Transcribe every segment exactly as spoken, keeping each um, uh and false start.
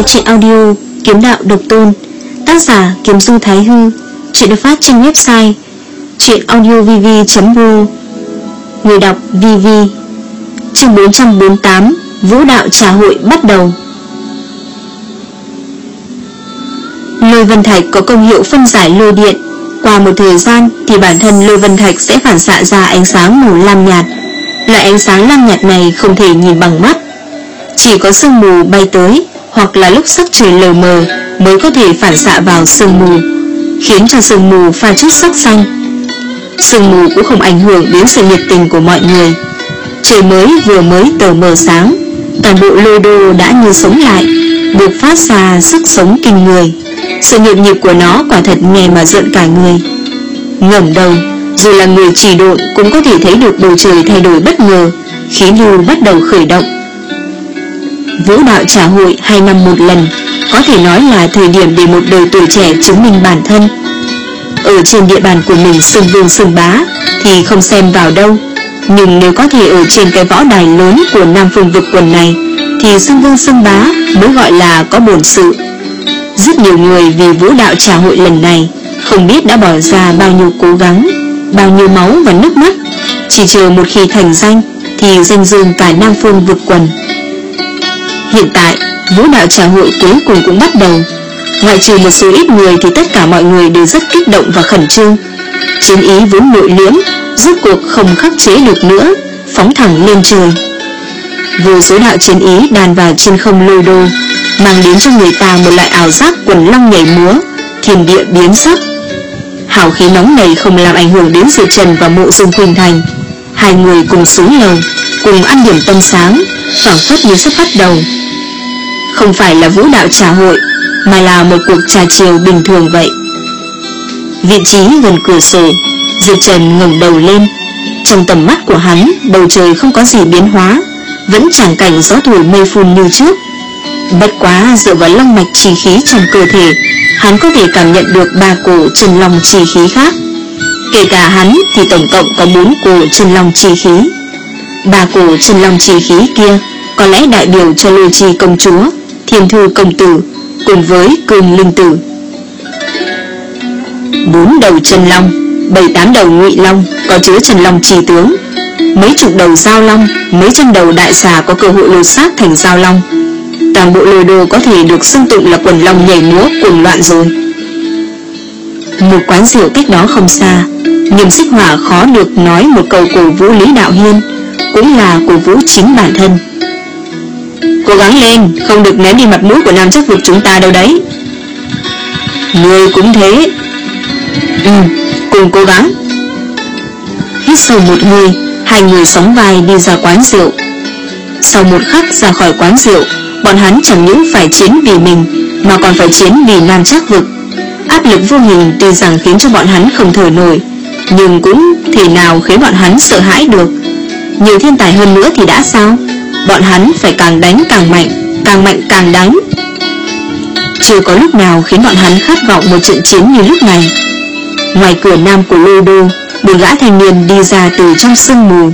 truyện audio Kiếm Đạo Độc Tôn, tác giả Kiếm Du Thái Hư. Truyện được phát trên website truyệnaudiovv chấm ro. Người đọc vê vê. Chương bốn trăm bốn mươi tám, Vũ Đạo Trà Hội bắt đầu. Lôi vân thạch có công hiệu phân giải lôi điện. Qua một thời gian thì bản thân lôi vân thạch sẽ phản xạ ra ánh sáng màu lam nhạt. Loại ánh sáng lam nhạt này không thể nhìn bằng mắt, chỉ có sương mù bay tới hoặc là lúc sắc trời lờ mờ mới có thể phản xạ vào sương mù, khiến cho sương mù pha chút sắc xanh. Sương mù cũng không ảnh hưởng đến sự nhiệt tình của mọi người. Trời mới vừa mới tờ mờ sáng, toàn bộ lôi đô đã như sống lại, buộc phát ra sức sống kinh người. Sự nhộn nhịp của nó quả thật nghe mà rợn cả người. Ngẩng đầu, dù là người chỉ độn cũng có thể thấy được bầu trời thay đổi bất ngờ, khí lưu bắt đầu khởi động. Vũ Đạo Trà Hội hai năm một lần, có thể nói là thời điểm để một đời tuổi trẻ chứng minh bản thân. Ở trên địa bàn của mình xưng vương xưng bá thì không xem vào đâu, nhưng nếu có thể ở trên cái võ đài lớn của Nam Phương vực quần này thì xưng vương xưng bá mới gọi là có bổn sự. Rất nhiều người vì Vũ Đạo Trà Hội lần này không biết đã bỏ ra bao nhiêu cố gắng, bao nhiêu máu và nước mắt, chỉ chờ một khi thành danh thì danh dương cả Nam Phương vực quần. Hiện tại Vũ Đạo Trà Hội cuối cùng cũng bắt đầu. Ngoại trừ một số ít người thì tất cả mọi người đều rất kích động và khẩn trương. Chiến ý vốn nội liễm rốt cuộc không khắc chế được nữa, phóng thẳng lên trời. Vô số đạo chiến ý đàn vào trên không lôi đô, mang đến cho người ta một loại ảo giác quần long nhảy múa, thiên địa biến sắc. Hào khí nóng này không làm ảnh hưởng đến Diệp Trần và Mộ Dung Khuynh Thành. Hai người cùng xuống lầu, cùng ăn điểm tâm sáng, phảng phất như sắp bắt đầu. Không phải là Vũ Đạo Trà Hội, mà là một cuộc trà chiều bình thường vậy. Vị trí gần cửa sổ, Diệp Trần ngẩng đầu lên. Trong tầm mắt của hắn, bầu trời không có gì biến hóa, vẫn tràng cảnh gió thổi mây phun như trước. Bất quá dựa vào long mạch chi khí trong cơ thể, hắn có thể cảm nhận được ba cổ chân long chi khí khác. Kể cả hắn thì tổng cộng có bốn cổ chân long chi khí. Ba cổ chân long chi khí kia có lẽ đại biểu cho Lôi Chi công chúa, Thiên Thư công tử cùng với Cương Linh tử. Bốn đầu chân long, bảy tám đầu ngụy long có chứa chân long chi tướng, mấy chục đầu giao long, mấy trăm đầu đại xà có cơ hội lột xác thành giao long. Toàn bộ lôi đô có thể được xưng tụng là quần long nhảy múa cuồng loạn rồi. Một quán rượu cách đó không xa, Nghiêm Xích Hỏa khó được nói một câu cổ vũ Lý Đạo Hiên, cũng là cổ vũ chính bản thân. Cố gắng lên, không được ném đi mặt mũi của Nam Chắc vực chúng ta đâu đấy. Người cũng thế. Ừ, cùng cố gắng. Hít sâu một hơi, hai người sóng vai đi ra quán rượu. Sau một khắc ra khỏi quán rượu, bọn hắn chẳng những phải chiến vì mình, mà còn phải chiến vì Nam Trác vực. Áp lực vô hình tuy rằng khiến cho bọn hắn không thở nổi, nhưng cũng thể nào khiến bọn hắn sợ hãi được. Nhiều thiên tài hơn nữa thì đã sao? Bọn hắn phải càng đánh càng mạnh, càng mạnh càng đánh. Chưa có lúc nào khiến bọn hắn khát vọng một trận chiến như lúc này. Ngoài cửa nam của lôi đô, một gã thanh niên đi ra từ trong sương mù.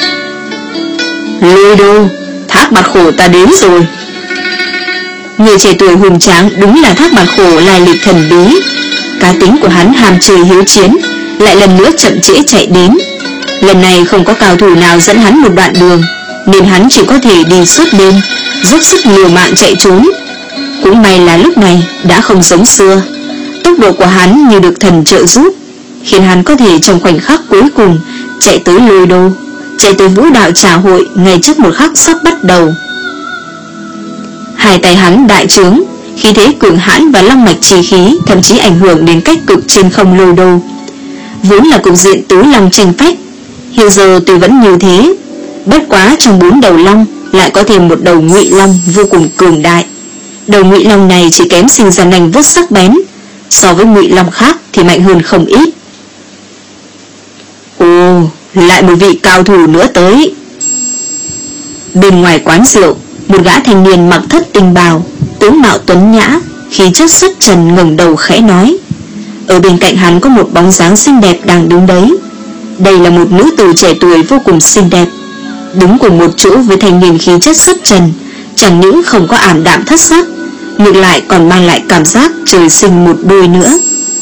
Lôi đô, Thác Bạt Khổ ta đến rồi. Người trẻ tuổi hùng tráng đúng là Thác Bạt Khổ lai lịch thần bí. Cá tính của hắn ham chơi hiếu chiến, lại lần nữa chậm trễ chạy đến. Lần này không có cao thủ nào dẫn hắn một đoạn đường, nên hắn chỉ có thể đi suốt đêm, dốc sức liều mạng chạy trốn. Cũng may là lúc này đã không giống xưa. Tốc độ của hắn như được thần trợ giúp, khiến hắn có thể trong khoảnh khắc cuối cùng chạy tới lôi đô, chạy tới Vũ Đạo Trà Hội ngay trước một khắc sắp bắt đầu. Hai tay hắn đại trướng, khí thế cường hãn và long mạch chi khí thậm chí ảnh hưởng đến cách cực trên không lôi đô. Vốn là cục diện tứ long tranh phách, hiện giờ tuy vẫn như thế, bất quá trong bốn đầu long lại có thêm một đầu ngụy long vô cùng cường đại. Đầu ngụy long này chỉ kém sinh ra nành vuốt sắc bén, so với ngụy long khác thì mạnh hơn không ít. Ồ, lại một vị cao thủ nữa tới. Bên ngoài quán rượu, một gã thanh niên mặc thất tinh bào, tướng mạo tuấn nhã, khí chất xuất trần ngẩng đầu khẽ nói. Ở bên cạnh hắn có một bóng dáng xinh đẹp đang đứng đấy. Đây là một nữ tử trẻ tuổi vô cùng xinh đẹp, đứng cùng một chỗ với thanh niên khí chất xuất trần, chẳng những không có ảm đạm thất sắc, ngược lại còn mang lại cảm giác trời sinh một đôi nữa.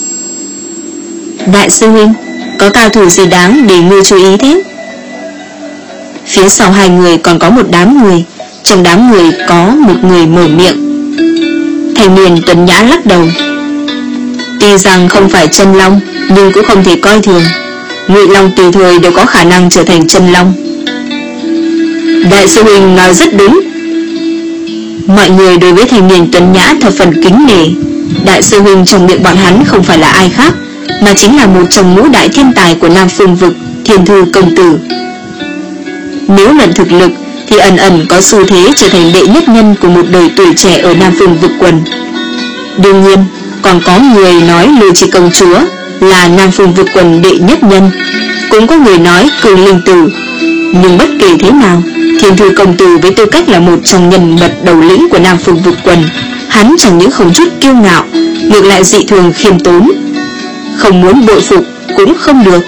Đại sư huynh, có cao thủ gì đáng để ngươi chú ý thế? Phía sau hai người còn có một đám người. Trong đám người có một người mở miệng. Thanh niên tuấn nhã lắc đầu. Tuy rằng không phải chân long, nhưng cũng không thể coi thường. Ngụy long tùy thời đều có khả năng trở thành chân long. Đại sư huynh nói rất đúng. Mọi người đối với thanh niên tuấn nhã thập phần kính nể. Đại sư huynh trong miệng bọn hắn không phải là ai khác, mà chính là một trong ngũ đại thiên tài của Nam Phương Vực, Thiên Thư công tử. Nếu luận thực lực thì ẩn ẩn có xu thế trở thành đệ nhất nhân của một đời tuổi trẻ ở Nam Phương Vực quần. Đương nhiên còn có người nói Lôi Chi công chúa là Nam Phương Vực quần đệ nhất nhân, cũng có người nói Cường Linh Tử. Nhưng bất kể thế nào, Thiên Thư công tử với tư cách là một trong nhân vật đầu lĩnh của Nam Phương Vực quần, hắn chẳng những không chút kiêu ngạo, ngược lại dị thường khiêm tốn. Không muốn bội phục cũng không được.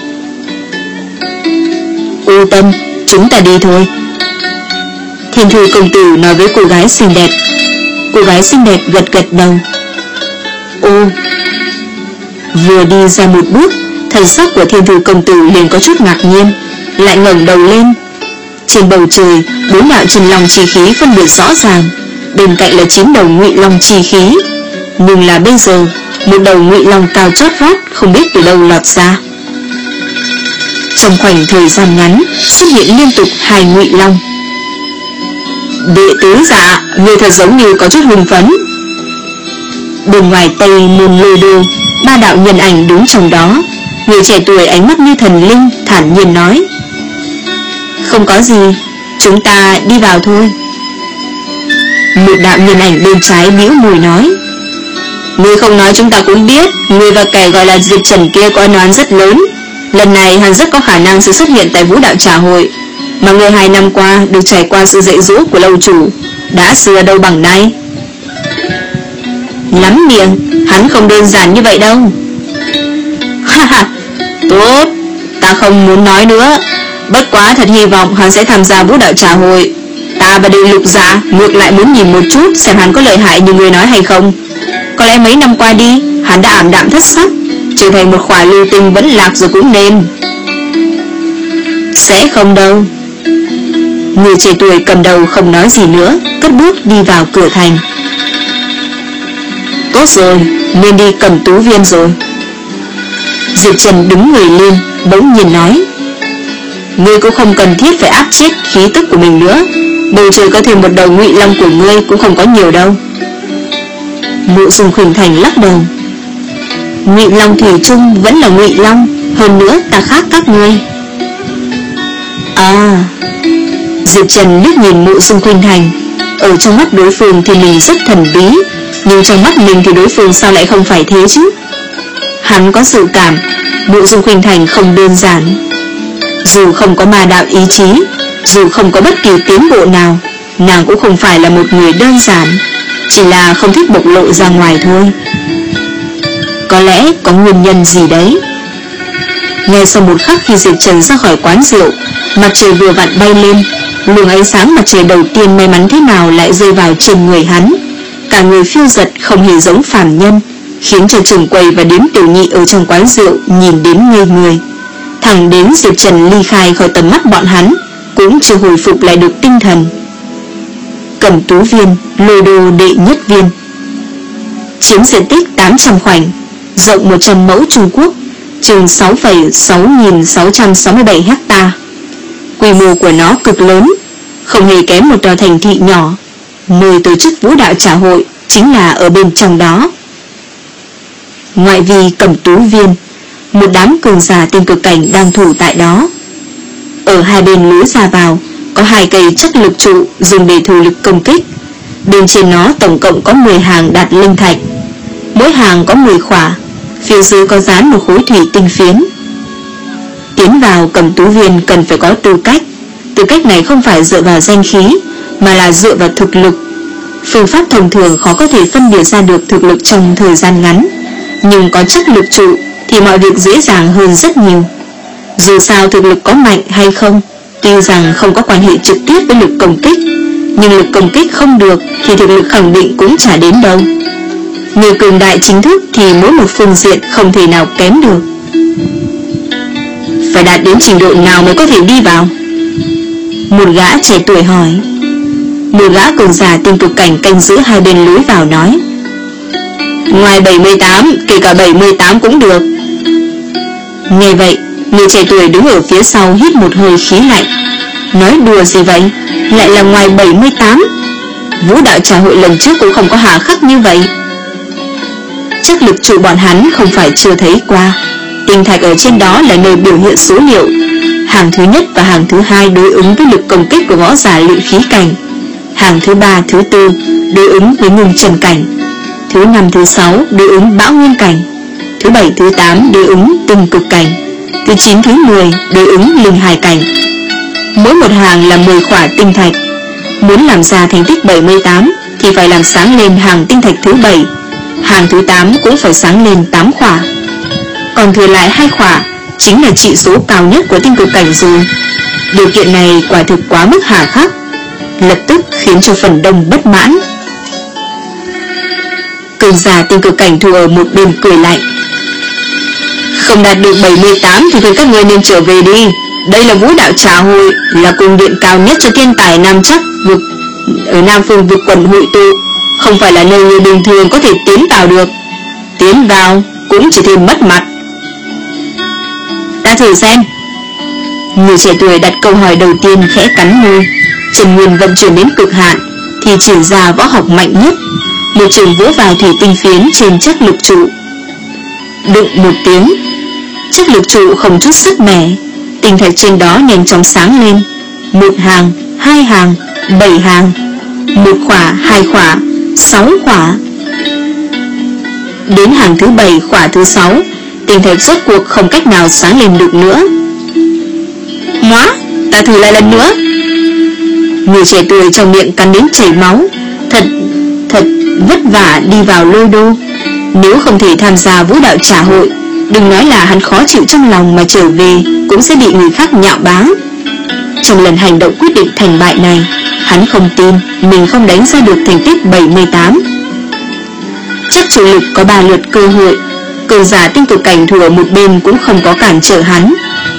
Ô Tâm, chúng ta đi thôi. Thiên Thư công tử nói với cô gái xinh đẹp. Cô gái xinh đẹp gật gật đầu. Ô. Vừa đi ra một bước, thần sắc của Thiên Thư công tử liền có chút ngạc nhiên, lại ngẩng đầu lên. Trên bầu trời, bốn đạo chân long chi khí phân biệt rõ ràng, bên cạnh là chín đầu ngụy long chi khí. Nhưng là bây giờ, một đầu ngụy long cao chót vót không biết từ đâu lọt ra. Trong khoảnh thời gian ngắn, xuất hiện liên tục hai ngụy long. Đệ tứ dạ, người thật giống như có chút hưng phấn. Bên ngoài Tây Môn Lôi Đô, ba đạo nhân ảnh đứng trong đó. Người trẻ tuổi ánh mắt như thần linh, thản nhiên nói. Không có gì, chúng ta đi vào thôi. Một đạo nhân ảnh bên trái bĩu môi nói. Ngươi không nói chúng ta cũng biết, ngươi và kẻ gọi là Diệp Trần kia có ân oán rất lớn. Lần này hắn rất có khả năng sẽ xuất hiện tại Vũ Đạo Trà Hội, mà ngươi hai năm qua được trải qua sự dạy dỗ của lâu chủ, đã xưa đâu bằng nay. Lắm miệng, hắn không đơn giản như vậy đâu. Ha ha, tốt, ta không muốn nói nữa. Bất quá thật hy vọng hắn sẽ tham gia Vũ Đạo Trà Hội. Ta và Đệ Lục Dạ ngược lại muốn nhìn một chút xem hắn có lợi hại như người nói hay không. Có lẽ mấy năm qua đi, hắn đã ảm đạm thất sắc, trở thành một khỏa lưu tinh vẫn lạc rồi cũng nên. Sẽ không đâu. Người trẻ tuổi cầm đầu không nói gì nữa, cất bước đi vào cửa thành. Tốt rồi, nên đi Cầm Tú Viên rồi. Diệp Trần đứng người lên, bỗng nhiên nói. Ngươi cũng không cần thiết phải áp chế khí tức của mình nữa. Bầu trời có thêm một đầu ngụy long của ngươi cũng không có nhiều đâu. Mộ Dung Khuynh Thành lắc đầu. Ngụy long thủy chung vẫn là ngụy long, hơn nữa ta khác các ngươi. À. Diệp Trần liếc nhìn Mộ Dung Khuynh Thành. Ở trong mắt đối phương thì mình rất thần bí, nhưng trong mắt mình thì đối phương sao lại không phải thế chứ. Hắn có dự cảm Mộ Dung Khuynh Thành không đơn giản. Dù không có ma đạo ý chí, dù không có bất kỳ tiến bộ nào, nàng cũng không phải là một người đơn giản, chỉ là không thích bộc lộ ra ngoài thôi. Có lẽ có nguyên nhân gì đấy. Ngay sau một khắc khi Diệp Trần ra khỏi quán rượu, mặt trời vừa vặn bay lên. Luồng ánh sáng mặt trời đầu tiên may mắn thế nào lại rơi vào trên người hắn. Cả người phiêu giật không hề giống phàm nhân, khiến cho trưởng quầy và điếm tiểu nhị ở trong quán rượu nhìn đến ngây người. Thẳng đến Diệp Trần ly khai khỏi tầm mắt bọn hắn, cũng chưa hồi phục lại được tinh thần. Cẩm Tú Viên, Lôi Đô đệ nhất viên, chiếm diện tích tám trăm khoảnh, rộng một trăm mẫu Trung Quốc, chừng sáu phẩy sáu nghìn sáu trăm sáu mươi bảy ha. Quy mô của nó cực lớn, không hề kém một tòa thành thị nhỏ. Nơi tổ chức Vũ Đạo Trà Hội chính là ở bên trong đó. Ngoại vi Cẩm Tú Viên, một đám cường giả tiên cực cảnh đang thủ tại đó. Ở hai bên lối ra vào có hai cây chắc lực trụ dùng để thủ lực công kích. Bên trên nó tổng cộng có mười hàng đạt linh thạch, mỗi hàng có mười khỏa. Phía dưới có dán một khối thủy tinh phiến. Tiến vào Cẩm Tú Viên cần phải có tư cách. Tư cách này không phải dựa vào danh khí, mà là dựa vào thực lực. Phương pháp thông thường khó có thể phân biệt ra được thực lực trong thời gian ngắn, nhưng có chắc lực trụ thì mọi việc dễ dàng hơn rất nhiều. Dù sao thực lực có mạnh hay không, tuy rằng không có quan hệ trực tiếp với lực công kích, nhưng lực công kích không được thì thực lực khẳng định cũng chả đến đâu. Người cường đại chính thức thì mỗi một phương diện không thể nào kém được. Phải đạt đến trình độ nào mới có thể đi vào? Một gã trẻ tuổi hỏi. Một gã cường giả tinh cực cảnh canh giữ hai bên lối vào nói, ngoài bảy mươi tám, kể cả bảy mươi tám cũng được. Nghe vậy, người trẻ tuổi đứng ở phía sau hít một hơi khí lạnh. Nói đùa gì vậy? Lại là ngoài bảy mươi tám? Vũ đạo trà hội lần trước cũng không có hà khắc như vậy. Chắc lực trụ bọn hắn không phải chưa thấy qua. Tinh thạch ở trên đó là nơi biểu hiện số liệu. Hàng thứ nhất và hàng thứ hai đối ứng với lực công kích của võ giả luyện khí cảnh. Hàng thứ ba, thứ tư đối ứng với ngưng trần cảnh. Thứ năm, thứ sáu đối ứng bão nguyên cảnh. Thứ bảy, thứ tám đối ứng tinh cực cảnh. Thứ chín, thứ mười đối ứng linh hài cảnh. Mỗi một hàng là mười khỏa tinh thạch. Muốn làm ra thành tích bảy mươi tám thì phải làm sáng lên hàng tinh thạch thứ bảy. Hàng thứ tám cũng phải sáng lên tám khỏa. Còn thừa lại hai khỏa chính là trị số cao nhất của tinh cực cảnh rồi. Điều kiện này quả thực quá mức hà khắc, lập tức khiến cho phần đông bất mãn. Cường giả tinh cực cảnh thu ở một bên cười lạnh. Không đạt được bảy mươi tám thì thôi các ngươi nên trở về đi. Đây là vũ đạo trà hội, là cung điện cao nhất cho thiên tài nam chắc vực ở Nam Phương vực quần hội tụ, không phải là nơi người bình thường có thể tiến vào được. Tiến vào cũng chỉ thêm mất mặt. Ta thử xem. Người trẻ tuổi đặt câu hỏi đầu tiên khẽ cắn môi. Trần Nguyên vận chuyển đến cực hạn thì triển ra võ học mạnh nhất. Một trường vỗ vào thủy tinh phiến trên chất lực trụ. Đụng một tiếng, chất lực trụ không chút sức mẻ. Tinh thạch trên đó nhanh chóng sáng lên. Một hàng, hai hàng, bảy hàng, một khỏa, hai khỏa, sáu khỏa. Đến hàng thứ bảy, khỏa thứ sáu, tinh thạch rốt cuộc không cách nào sáng lên được nữa. Móa, ta thử lại lần nữa. Người trẻ tuổi trong miệng cắn đến chảy máu. Thật, thật vất vả đi vào lôi đô. Nếu không thể tham gia vũ đạo trà hội, đừng nói là hắn khó chịu trong lòng mà trở về cũng sẽ bị người khác nhạo báng. Trong lần hành động quyết định thành bại này, hắn không tin mình không đánh ra được thành tích bảy mươi tám. Chắc chủ lực có ba lượt cơ hội. Cường giả tinh cực cảnh thủ ở một bên cũng không có cản trở hắn.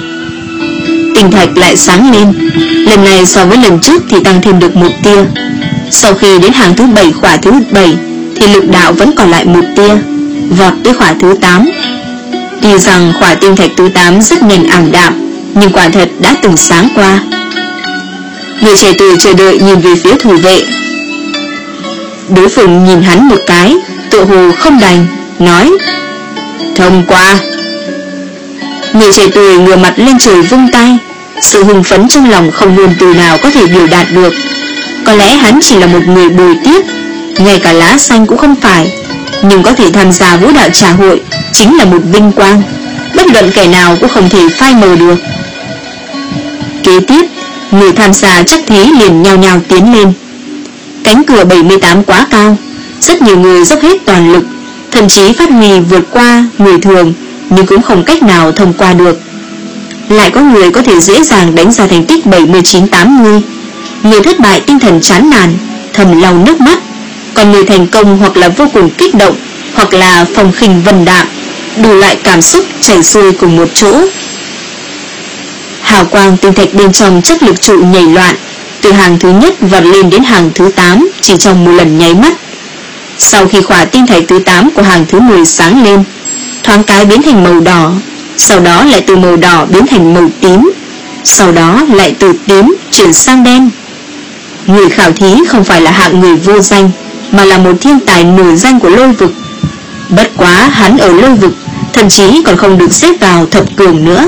Tinh thạch lại sáng lên. Lần này so với lần trước thì tăng thêm được một tia. Sau khi đến hàng thứ bảy, khỏa thứ bảy thì lực đạo vẫn còn lại một tia, vọt tới khỏa thứ tám. Tuy rằng khỏa tinh thạch thứ tám rất nhanh ảm đạm, nhưng quả thật đã từng sáng qua. Người trẻ tuổi chờ đợi nhìn về phía thủ vệ. Đối phương nhìn hắn một cái, tựa hồ không đành, nói: thông qua. Người trẻ tuổi ngửa mặt lên trời vung tay. Sự hưng phấn trong lòng không ngôn từ nào có thể biểu đạt được. Có lẽ hắn chỉ là một người bồi tiếp, ngay cả lá xanh cũng không phải, nhưng có thể tham gia vũ đạo trà hội chính là một vinh quang, bất luận kẻ nào cũng không thể phai mờ được. Kế tiếp, người tham gia chắc thí liền nhao nhao tiến lên. Cánh cửa bảy mươi tám quá cao, rất nhiều người dốc hết toàn lực, thậm chí phát huy vượt qua người thường, nhưng cũng không cách nào thông qua được. Lại có người có thể dễ dàng đánh ra thành tích bảy mươi chín tám mươi. Người thất bại tinh thần chán nản, thầm lau nước mắt. Còn người thành công hoặc là vô cùng kích động, hoặc là phong khinh vân đạm, đủ loại cảm xúc chảy xuôi cùng một chỗ. Hào quang tinh thạch bên trong chất lực trụ nhảy loạn, từ hàng thứ nhất vọt lên đến hàng thứ tám chỉ trong một lần nháy mắt. Sau khi khỏa tinh thạch thứ tám của hàng thứ mười sáng lên, thoáng cái biến thành màu đỏ, sau đó lại từ màu đỏ biến thành màu tím, sau đó lại từ tím chuyển sang đen. Người khảo thí không phải là hạng người vô danh, mà là một thiên tài nổi danh của lôi vực. Bất quá hắn ở lôi vực thậm chí còn không được xếp vào thập cường nữa.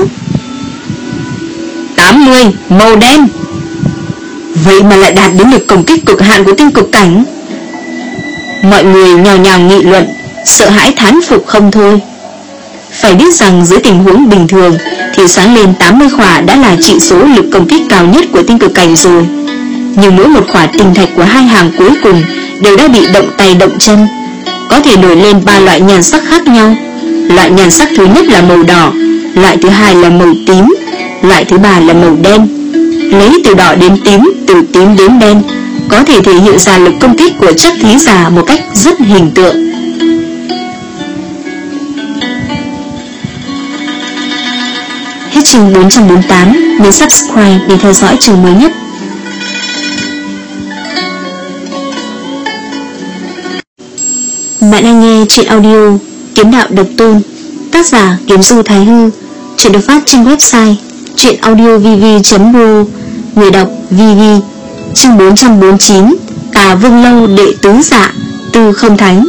Tám mươi, màu đen. Vậy mà lại đạt đến lực công kích cực hạn của tinh cực cảnh. Mọi người nhào nhào nghị luận, sợ hãi thán phục không thôi. Phải biết rằng dưới tình huống bình thường thì sáng lên tám mươi khỏa đã là trị số lực công kích cao nhất của tinh cực cảnh rồi. Nhưng mỗi một khỏa tinh thạch của hai hàng cuối cùng đều đã bị động tay động chân, có thể nổi lên ba loại nhan sắc khác nhau. Loại nhan sắc thứ nhất là màu đỏ, loại thứ hai là màu tím, loại thứ ba là màu đen. Lấy từ đỏ đến tím, từ tím đến đen, có thể thể hiện ra lực công kích của Trắc Thí Giả một cách rất hình tượng. Hết chương bốn trăm bốn mươi tám, nhấn subscribe để theo dõi chương mới nhất. Bạn đang nghe truyện audio Kiếm Đạo Độc Tôn, tác giả Kiếm Du Thái Hư. Truyện được phát trên website truyệnaudiovv chấm ro, người đọc vê vê. Chương bốn trăm bốn mươi chín, Tà Vương Lâu đệ tứ dạ, Tư Không Thánh.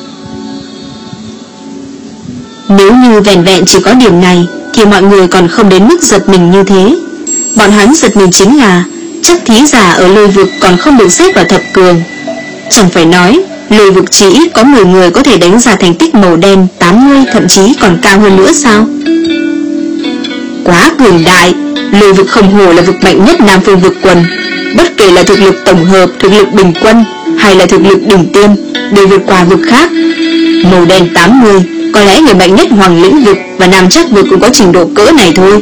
Nếu như vẻn vẹn chỉ có điểm này thì mọi người còn không đến mức giật mình như thế. Bọn hắn giật mình chính là Trắc Thí Giả ở Lôi Vực còn không được xếp vào thập cường. Chẳng phải nói Lôi Vực chỉ ít có mười người có thể đánh ra thành tích màu đen tám mươi, thậm chí còn cao hơn nữa sao? Quá cường đại. Lôi Vực không hổ là vực mạnh nhất Nam Phương Vực quần. Bất kể là thực lực tổng hợp, thực lực bình quân hay là thực lực đỉnh tiêm đều vượt qua vực khác. Màu đen tám mươi, có lẽ người mạnh nhất Hoàng Lĩnh Vực và Nam Trắc Vực cũng có trình độ cỡ này thôi.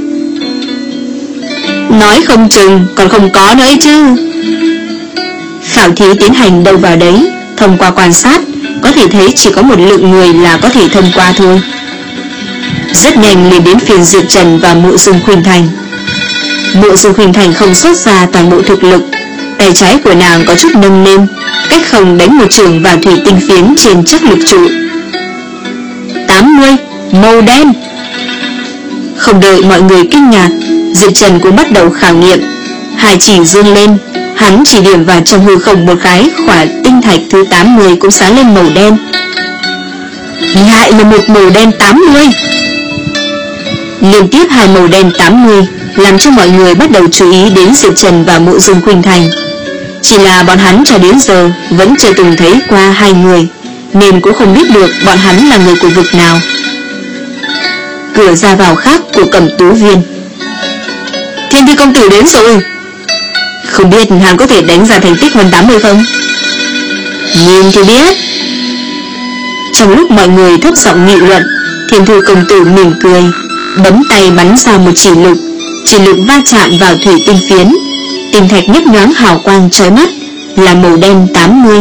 Nói không chừng còn không có nữa ấy chứ. Khảo thí tiến hành đâu vào đấy. Thông qua quan sát có thể thấy chỉ có một lượng người là có thể thông qua thôi. Rất nhanh liền đến phiền Diệp Trần và Mộ Dương Khuynh Thành. Mộ Dương Khuynh Thành không xuất ra toàn bộ thực lực. Tay trái của nàng có chút nâng lên, cách không đánh một trường vào thủy tinh phiến trên chắc lực trụ. Tám mươi, màu đen. Không đợi mọi người kinh ngạc, Diệp Trần cũng bắt đầu khảo nghiệm. Hai chỉ dương lên, hắn chỉ điểm vào trong hư không một cái, khỏa tinh thạch thứ tám mươi cũng sáng lên màu đen. Lại là một màu đen tám mươi. Liên tiếp hai màu đen tám mươi làm cho mọi người bắt đầu chú ý đến Diệp Trần và Mộ Dương Khuynh Thành. Chỉ là bọn hắn cho đến giờ vẫn chưa từng thấy qua hai người, nên cũng không biết được bọn hắn là người của vực nào. Cửa ra vào khác của Cẩm Tú Viên. Thiên Thi công tử đến rồi. Không biết hắn có thể đánh ra thành tích hơn tám mươi không? Nhìn thì biết. Trong lúc mọi người thấp giọng nghị luận, Thiên Thư công tử mỉm cười, bấm tay bắn ra một chỉ lực. Chỉ lực va chạm vào thủy tinh phiến, tinh thạch nhấp nhoáng hào quang chói mắt, là màu đen tám mươi.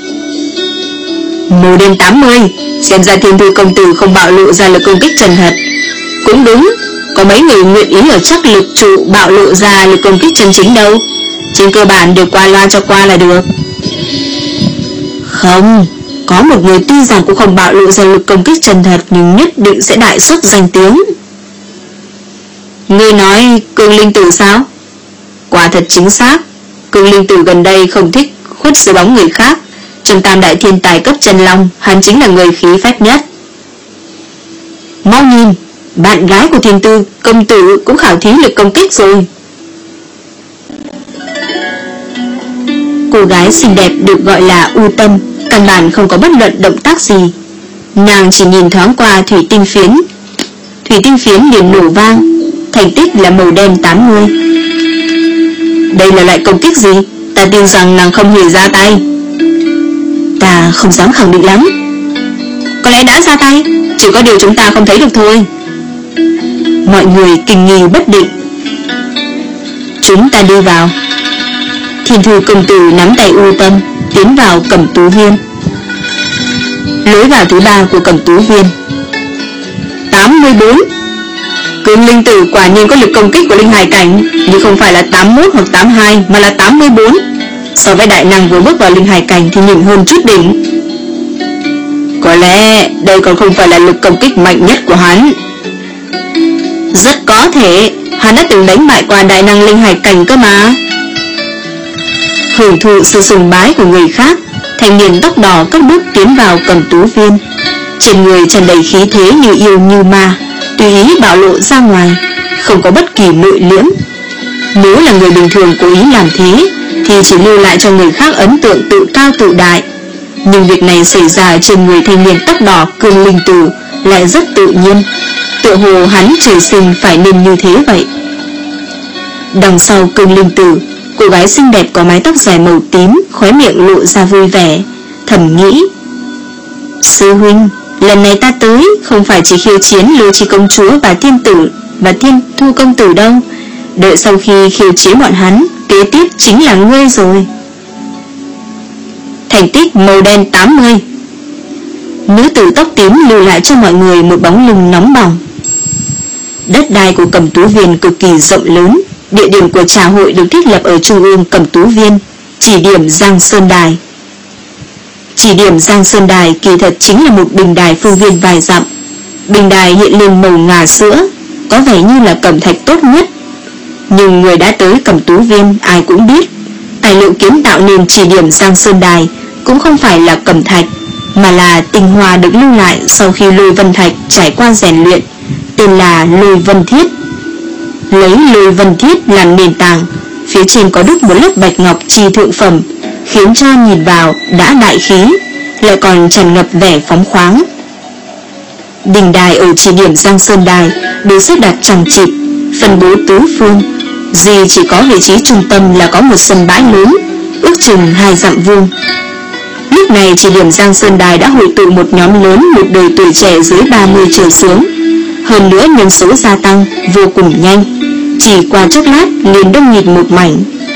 Màu đen tám mươi, xem ra Thiên Thư công tử không bạo lộ ra lực công kích chân thật. Cũng đúng, có mấy người nguyện ý ở chắc lực trụ bạo lộ ra lực công kích chân chính đâu. Trên cơ bản đều qua loa cho qua là được. Không, có một người tuy rằng cũng không bạo lộ ra lực công kích chân thật, nhưng nhất định sẽ đại xuất danh tiếng. Ngươi nói Cương Linh Tử sao? Quả thật chính xác. Cương Linh Tử gần đây không thích khuất dưới bóng người khác. Trong tam đại thiên tài cấp chân long, hắn chính là người khí phách nhất. Mau nhìn, bạn gái của Thiên Tư công tử cũng khảo thí lực công kích rồi. Cô gái xinh đẹp được gọi là U Tâm, căn bản không có bất luận động tác gì. Nàng chỉ nhìn thoáng qua thủy tinh phiến. Thủy tinh phiến liền nổ vang, thành tích là màu đen tám mươi. Đây là loại công kích gì? Ta tin rằng nàng không hề ra tay. Ta không dám khẳng định lắm. Có lẽ đã ra tay, chỉ có điều chúng ta không thấy được thôi. Mọi người kinh nghi bất định. Chúng ta đi vào. Thiên Thư công tử nắm tay U Tâm tiến vào Cẩm Tú Viên. Lối vào thứ ba của Cẩm Tú Viên. Tám mươi bốn. Cương Linh Tử quả nhiên có lực công kích của linh hải cảnh, nhưng không phải là tám mươi mốt hoặc tám mươi hai mà là tám mươi bốn. So với đại năng vừa bước vào linh hải cảnh thì nhỉnh hơn chút đỉnh. Có lẽ đây còn không phải là lực công kích mạnh nhất của hắn. Rất có thể hắn đã từng đánh bại qua đại năng linh hải cảnh cơ mà. Hưởng thụ sự sùng bái của người khác, thanh niên tóc đỏ cất bước tiến vào Cẩm Tú Viên. Trên người tràn đầy khí thế như yêu như ma, tùy ý bạo lộ ra ngoài, không có bất kỳ nội liễm. Nếu là người bình thường cố ý làm thế thì chỉ lưu lại cho người khác ấn tượng tự cao tự đại. Nhưng việc này xảy ra trên người thanh niên tóc đỏ Cương Linh Tử lại rất tự nhiên, tựa hồ hắn trời sinh phải nên như thế vậy. Đằng sau Cương Linh Tử, cô gái xinh đẹp có mái tóc dài màu tím, khóe miệng lộ ra vui vẻ, thầm nghĩ: sư huynh, lần này ta tới không phải chỉ khiêu chiến Lô Chi công chúa và Thiên Tử và Thiên Thu công tử đâu. Đợi sau khi khiêu chiến bọn hắn, kế tiếp chính là ngươi rồi. thành tích màu đen tám mươi. Nữ tử tóc tím lưu lại cho mọi người một bóng lưng nóng bỏng. Đất đai của Cẩm Tú Viên cực kỳ rộng lớn. Địa điểm của trà hội được thiết lập ở trung ương Cẩm Tú Viên, chỉ điểm Giang Sơn Đài. Chỉ điểm Giang Sơn Đài kỳ thật chính là một bình đài phương viên vài dặm. Bình đài hiện lên màu ngà sữa, có vẻ như là cẩm thạch tốt nhất. Nhưng người đã tới Cẩm Tú Viên ai cũng biết, tài liệu kiến tạo nên chỉ điểm Giang Sơn Đài cũng không phải là cẩm thạch, mà là tinh hoa được lưu lại sau khi Lôi Vân Thạch trải qua rèn luyện, tên là Lôi Vân Thiết. Lấy Lôi Vân Thiết làm nền tảng, phía trên có đúc một lớp bạch ngọc chi thượng phẩm, khiến cho nhìn vào đã đại khí, lại còn tràn ngập vẻ phóng khoáng. Đình đài ở chỉ điểm Giang Sơn Đài được xếp đặt chằng chịt, phân bố tứ phương, duy chỉ có vị trí trung tâm là có một sân bãi lớn, ước chừng hai dặm vuông. Lúc này chỉ điểm Giang Sơn Đài đã hội tụ một nhóm lớn một đời tuổi trẻ dưới ba mươi trở xuống. Hơn nữa nhân số gia tăng vô cùng nhanh, chỉ qua chốc lát liền đông nghịt một mảnh.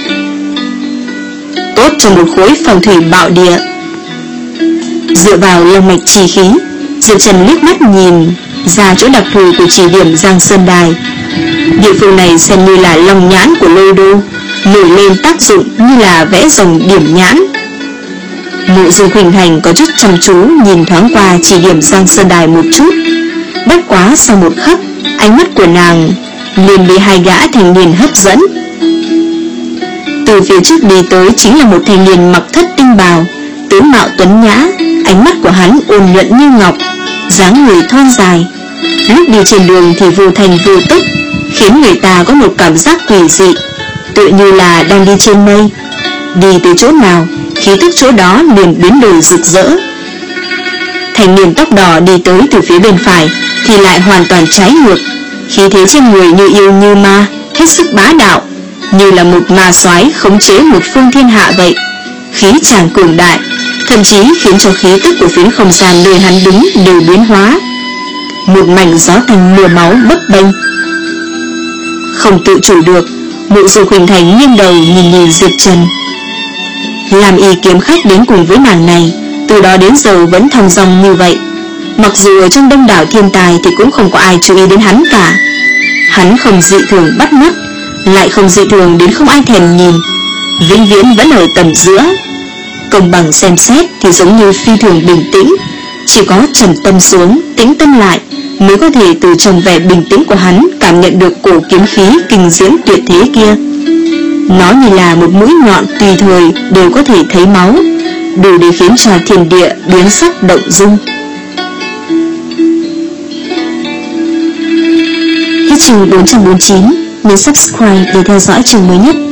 Tốt cho một khối phòng thủy bạo địa. Dựa vào lông mạch chi khí, Diệp Trần liếc mắt nhìn ra chỗ đặc thù của chỉ điểm Giang Sơn Đài. Địa phương này xem như là lòng nhãn của Lôi Đô, nổi lên tác dụng như là vẽ rồng điểm nhãn. Mộ Dung Khuynh Thành có chút chăm chú nhìn thoáng qua chỉ điểm Giang Sơn Đài một chút. Bất quá sau một khắc, ánh mắt của nàng liền bị hai gã thanh niên hấp dẫn. Từ phía trước đi tới chính là một thanh niên mặc thất tinh bào, tướng mạo tuấn nhã, ánh mắt của hắn ôn nhuận như ngọc, dáng người thon dài. Lúc đi trên đường thì vô thành vô tức, khiến người ta có một cảm giác quỷ dị, tựa như là đang đi trên mây. Đi tới chỗ nào, khí tức chỗ đó liền biến đổi rực rỡ. Thanh niên tóc đỏ đi tới từ phía bên phải thì lại hoàn toàn trái ngược, khí thế trên người như yêu như ma, hết sức bá đạo, như là một ma soái khống chế một phương thiên hạ vậy. Khí tràn cường đại, thậm chí khiến cho khí tức của phiến không gian nơi hắn đứng đều biến hóa. Một mảnh gió tanh mưa máu bấp bênh. Không tự chủ được, Mộ Dung Khuynh Thành nghiêng đầu nhìn nhìn Diệp Trần. Làm y kiếm khách đến cùng với nàng này, từ đó đến giờ vẫn thong dong như vậy. Mặc dù ở trong đông đảo thiên tài thì cũng không có ai chú ý đến hắn cả. Hắn không dị thường bắt mắt, lại không dị thường đến không ai thèm nhìn, vĩnh viễn vẫn ở tầm giữa. Công bằng xem xét thì giống như phi thường bình tĩnh, chỉ có trầm tâm xuống, tĩnh tâm lại mới có thể từ trong vẻ bình tĩnh của hắn cảm nhận được cổ kiếm khí kinh diễm tuyệt thế kia. Nó như là một mũi nhọn tùy thời đều có thể thấy máu, đủ để khiến cho thiên địa biến sắc động dung. Hết chương bốn trăm bốn mươi chín, nhấn subscribe để theo dõi chương mới nhất.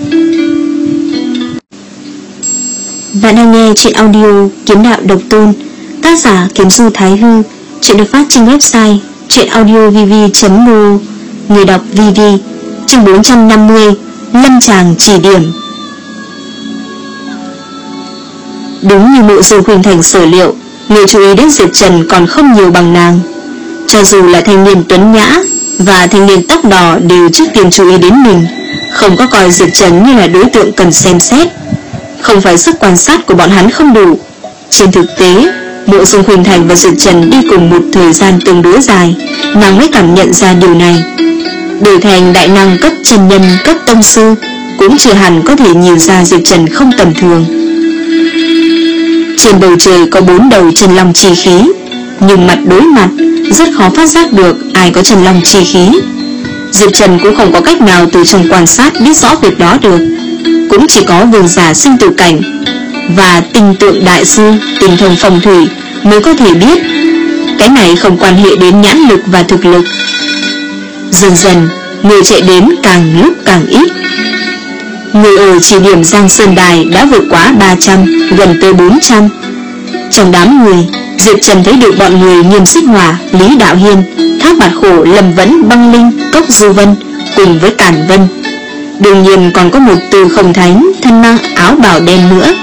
Bạn đang nghe truyện audio Kiếm Đạo Độc Tôn, tác giả Kiếm Du Thái Hư. Truyện được phát trên website truyện audio v v chấm n o, người đọc vê vê. Chương bốn trăm năm mươi, Lâm Tràng chỉ điểm. Đúng như Mộ Dung Khuynh Thành sở liệu, người chú ý đến Diệp Trần còn không nhiều bằng nàng. Cho dù là thanh niên tuấn nhã và thanh niên tóc đỏ đều trước tiên chú ý đến mình, không có coi Diệp Trần như là đối tượng cần xem xét. Không phải sức quan sát của bọn hắn không đủ. Trên thực tế, Mộ Dung Khuynh Thành và Diệp Trần đi cùng một thời gian tương đối dài, nàng mới cảm nhận ra điều này. Đổi thành đại năng cấp chân nhân, cấp tông sư, cũng chưa hẳn có thể nhìn ra Diệp Trần không tầm thường. Trên bầu trời có bốn đầu chân long chi khí, nhưng mặt đối mặt rất khó phát giác được ai có chân long chi khí. Diệp Trần cũng không có cách nào từ trong quan sát biết rõ việc đó được. Cũng chỉ có vương giả sinh tử cảnh và tinh tượng đại sư tinh thông phong thủy mới có thể biết. Cái này không quan hệ đến nhãn lực và thực lực. Dần dần, người chạy đến càng lúc càng ít. Người ở chỉ điểm Giang Sơn Đài đã vượt quá ba trăm, gần tới bốn trăm. Trong đám người, Diệp Trần thấy được bọn người Nghiêm Xích Hỏa, Lý Đạo Hiên, Thác Bạt Khổ, Lâm Vẫn, Băng Linh, Cốc Du Vân cùng với Càn Vân. Đương nhiên còn có một Từ Không Thánh thân mang áo bào đen nữa.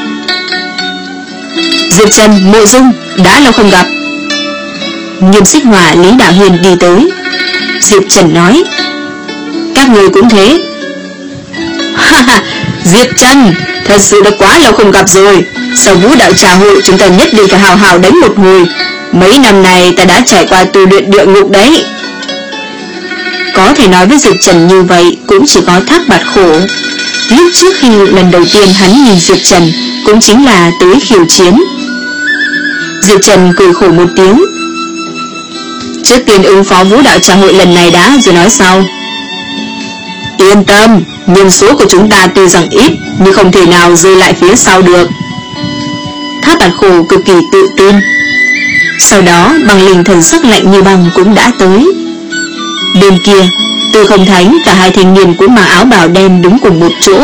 Diệp Trần, Mộ Dung, đã lâu không gặp. Nghiêm Xích Hỏa, Lý Đạo Hiên đi tới. Diệp Trần nói: các người cũng thế. Ha ha, Diệp Trần, thật sự đã quá lâu không gặp rồi. Sau vũ đạo trà hội chúng ta nhất định phải hào hào đánh một hồi. Mấy năm này ta đã trải qua tu luyện địa ngục đấy. Có thể nói với Diệp Trần như vậy cũng chỉ có Thác Bạt Khổ. Lúc trước khi lần đầu tiên hắn nhìn Diệp Trần cũng chính là tới khiêu chiến. Diệp Trần cười khổ một tiếng. Trước tiên ứng phó vũ đạo trà hội lần này đã rồi nói sau. Yên tâm, nhân số của chúng ta tuy rằng ít nhưng không thể nào rơi lại phía sau được. Thác Bạt Khổ cực kỳ tự tin. Sau đó Băng Linh thần sắc lạnh như băng cũng đã tới. Bên kia Tư Không Thánh và hai thanh niên cũng mặc áo bào đen đứng cùng một chỗ.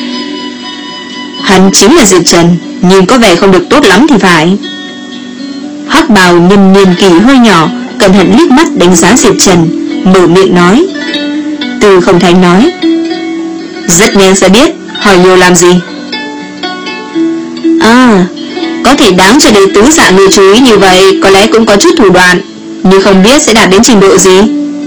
Hắn chính là Diệp Trần, nhìn có vẻ không được tốt lắm thì phải. Hắc bào nhân niên kỳ hơi nhỏ cẩn thận liếc mắt đánh giá Diệp Trần, mở miệng nói. Tư Không Thánh nói, rất nhanh sẽ biết, hỏi nhiều làm gì. À, có thể đáng cho đệ tứ dạ người chú ý như vậy, có lẽ cũng có chút thủ đoạn, nhưng không biết sẽ đạt đến trình độ gì.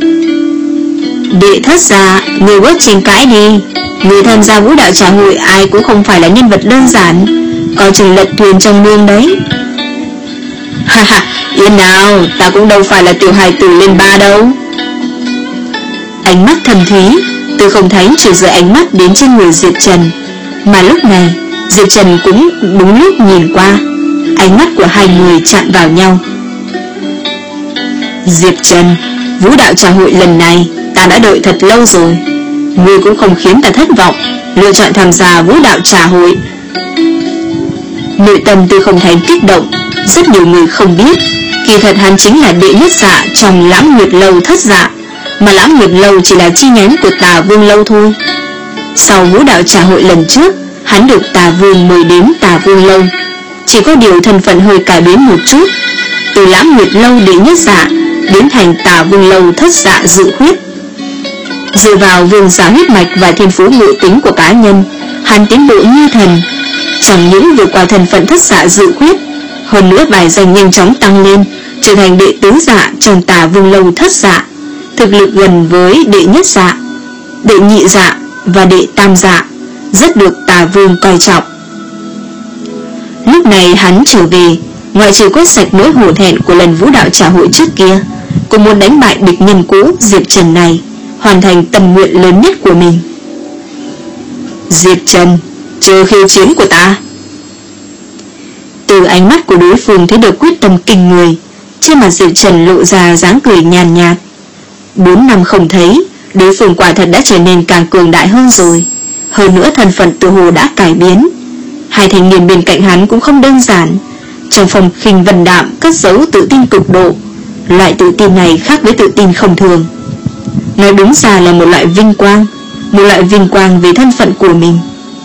Đệ thất dạ, người bớt tranh cãi đi. Người tham gia vũ đạo trà hội ai cũng không phải là nhân vật đơn giản, coi chừng lật thuyền trong mương đấy. Ha ha, yên nào, ta cũng đâu phải là tiểu hài tử lên ba đâu. Ánh mắt thầm thúy, Tư Không Thánh chỉ rời ánh mắt đến trên người Diệp Trần. Mà lúc này Diệp Trần cũng đúng lúc nhìn qua. Ánh mắt của hai người chạm vào nhau. Diệp Trần, vũ đạo trà hội lần này ta đã đợi thật lâu rồi. Ngươi cũng không khiến ta thất vọng, lựa chọn tham gia vũ đạo trà hội. Nội tâm Tư Không Thánh kích động. Rất nhiều người không biết, kỳ thật hắn chính là đệ nhất dạ trong Lãng Nguyệt Lâu thất dạ, mà Lãng Nguyệt Lâu chỉ là chi nhánh của Tà Vương Lâu thôi. Sau vũ đạo trà hội lần trước, hắn được Tà Vương mời đến Tà Vương Lâu, chỉ có điều thân phận hơi cải biến một chút, từ Lãng Nguyệt Lâu đệ nhất dạ biến thành Tà Vương Lâu thất dạ dự huyết. Dựa vào vương giả huyết mạch và thiên phú ngộ tính của cá nhân, hắn tiến bộ như thần, chẳng những vượt qua thân phận thất dạ dự huyết, hơn nữa bài danh nhanh chóng tăng lên, trở thành đệ tứ dạ trong Tà Vương Lâu thất dạ, thực lực gần với đệ nhất dạ, đệ nhị dạ và đệ tam dạ, rất được Tà Vương coi trọng. Lúc này hắn trở về, ngoại trừ quét sạch nỗi hổ thẹn của lần vũ đạo trà hội trước kia, cũng muốn đánh bại địch nhân cũ Diệp Trần này, hoàn thành tâm nguyện lớn nhất của mình. Diệp Trần, chờ khiêu chiến của ta. Từ ánh mắt của đối phương thấy được quyết tâm kinh người, trên mặt Diệp Trần lộ ra dáng cười nhàn nhạt. Bốn năm không thấy, đối phương quả thật đã trở nên càng cường đại hơn rồi. Hơn nữa thân phận tự hồ đã cải biến. Hai thanh niên bên cạnh hắn cũng không đơn giản, trong phong khinh vân đạm cất giấu tự tin cực độ. Loại tự tin này khác với tự tin không thường, nói đúng ra là một loại vinh quang, một loại vinh quang về thân phận của mình.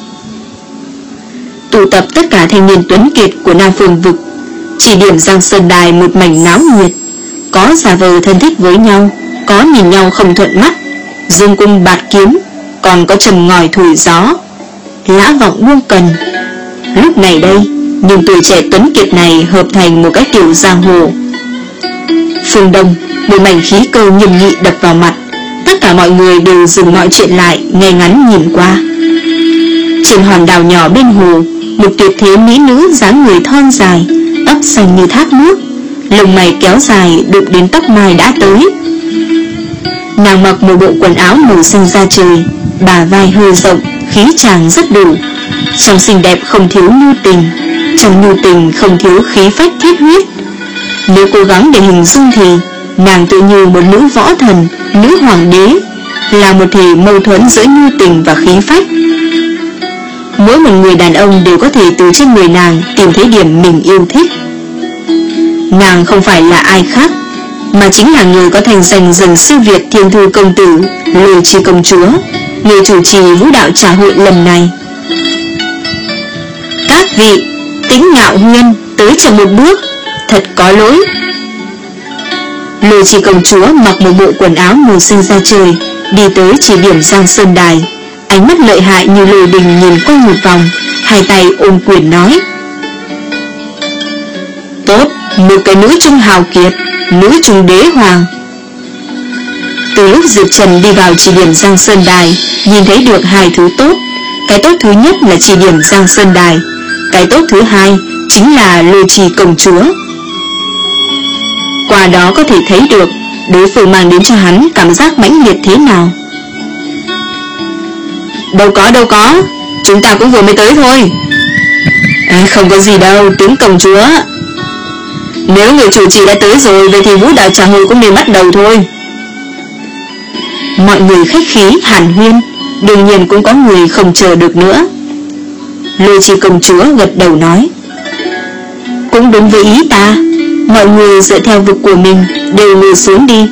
Tụ tập tất cả thanh niên tuấn kiệt của Nam Phương Vực, chỉ điểm Giang Sơn Đài một mảnh náo nhiệt, có giả vờ thân thích với nhau, có nhìn nhau không thuận mắt, dương cung bạt kiếm, còn có trầm ngòi thổi gió, lã vọng buông cần. Lúc này đây, những tuổi trẻ tuấn kiệt này hợp thành một cái kiểu giang hồ. Phương Đông, một mảnh khí cơ nghiêm nghị đập vào mặt, tất cả mọi người đều dừng mọi chuyện lại, ngay ngắn nhìn qua. Trên hòn đảo nhỏ bên hồ, một tuyệt thế mỹ nữ dáng người thon dài, tóc xanh như thác nước, lông mày kéo dài đụng đến tóc mai đã tới. Nàng mặc một bộ quần áo màu xanh da trời, bả vai hơi rộng, khí chàng rất đủ. Trong xinh đẹp không thiếu nhu tình, trong nhu tình không thiếu khí phách thiết huyết. Nếu cố gắng để hình dung thì nàng tự như một nữ võ thần, nữ hoàng đế, là một thể mâu thuẫn giữa nhu tình và khí phách. Mỗi một người đàn ông đều có thể từ trên người nàng tìm thấy điểm mình yêu thích. Nàng không phải là ai khác, mà chính là người có thành danh dần siêu việt Thiên Thư công tử, Lôi Chi công chúa, người chủ trì vũ đạo trà hội lần này. Các vị, Tĩnh Ngạo Huyên tới chậm một bước, thật có lỗi. Lôi Chi công chúa mặc một bộ quần áo màu xanh da trời, đi tới chỉ điểm Giang Sơn Đài, ánh mắt lợi hại như lôi đình nhìn quanh một vòng, hai tay ôm quyền nói: Tốt, một cái nữ trung hào kiệt, nữ trung đế hoàng. Từ lúc Diệp Trần đi vào chỉ điểm Giang Sơn Đài, nhìn thấy được hai thứ tốt. Cái tốt thứ nhất là chỉ điểm Giang Sơn Đài, Cái tốt thứ hai chính là Lôi Trì công chúa. Qua đó có thể thấy được đối phương mang đến cho hắn cảm giác mãnh liệt thế nào. Đâu có đâu có, chúng ta cũng vừa mới tới thôi. À, không có gì đâu tướng công chúa. Nếu người chủ trì đã tới rồi, vậy thì vũ đạo trà hội cũng nên bắt đầu thôi. Mọi người khách khí hàn huyên, đương nhiên cũng có người không chờ được nữa. Lôi Trì công chúa gật đầu nói, cũng đúng với ý ta. Mọi người dựa theo vực của mình đều lùi xuống đi.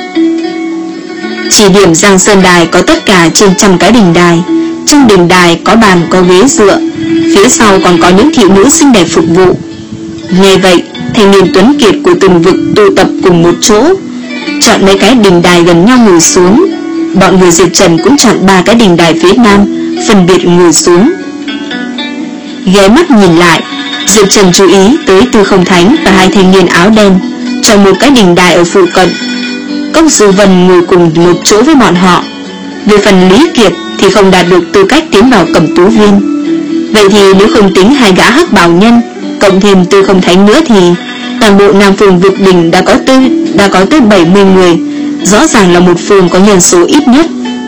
Chỉ điểm Giang Sơn Đài có tất cả trên trăm cái đình đài. Trong đình đài có bàn có ghế dựa, phía sau còn có những thị nữ xinh đẹp phục vụ. Nghe vậy, thanh niên tuấn kiệt của từng vực tụ tập cùng một chỗ, chọn mấy cái đình đài gần nhau ngồi xuống. Bọn người Diệp Trần cũng chọn ba cái đình đài phía nam, phân biệt ngồi xuống. Ghé mắt nhìn lại, Diệp Trần chú ý tới Tư Không Thánh và hai thanh niên áo đen trong một cái đình đài ở phụ cận. Cốc Du Vân ngồi cùng một chỗ với bọn họ. Về phần Lý Kiệt thì không đạt được tư cách tiến vào Cẩm Tú Viên. Vậy thì nếu không tính hai gã hắc bào nhân, cộng thêm Tư Không Thánh nữa, thì toàn bộ Nam Phương vực đình đã có tới đã có tới bảy mươi người. Rõ ràng là một phương có nhân số ít nhất.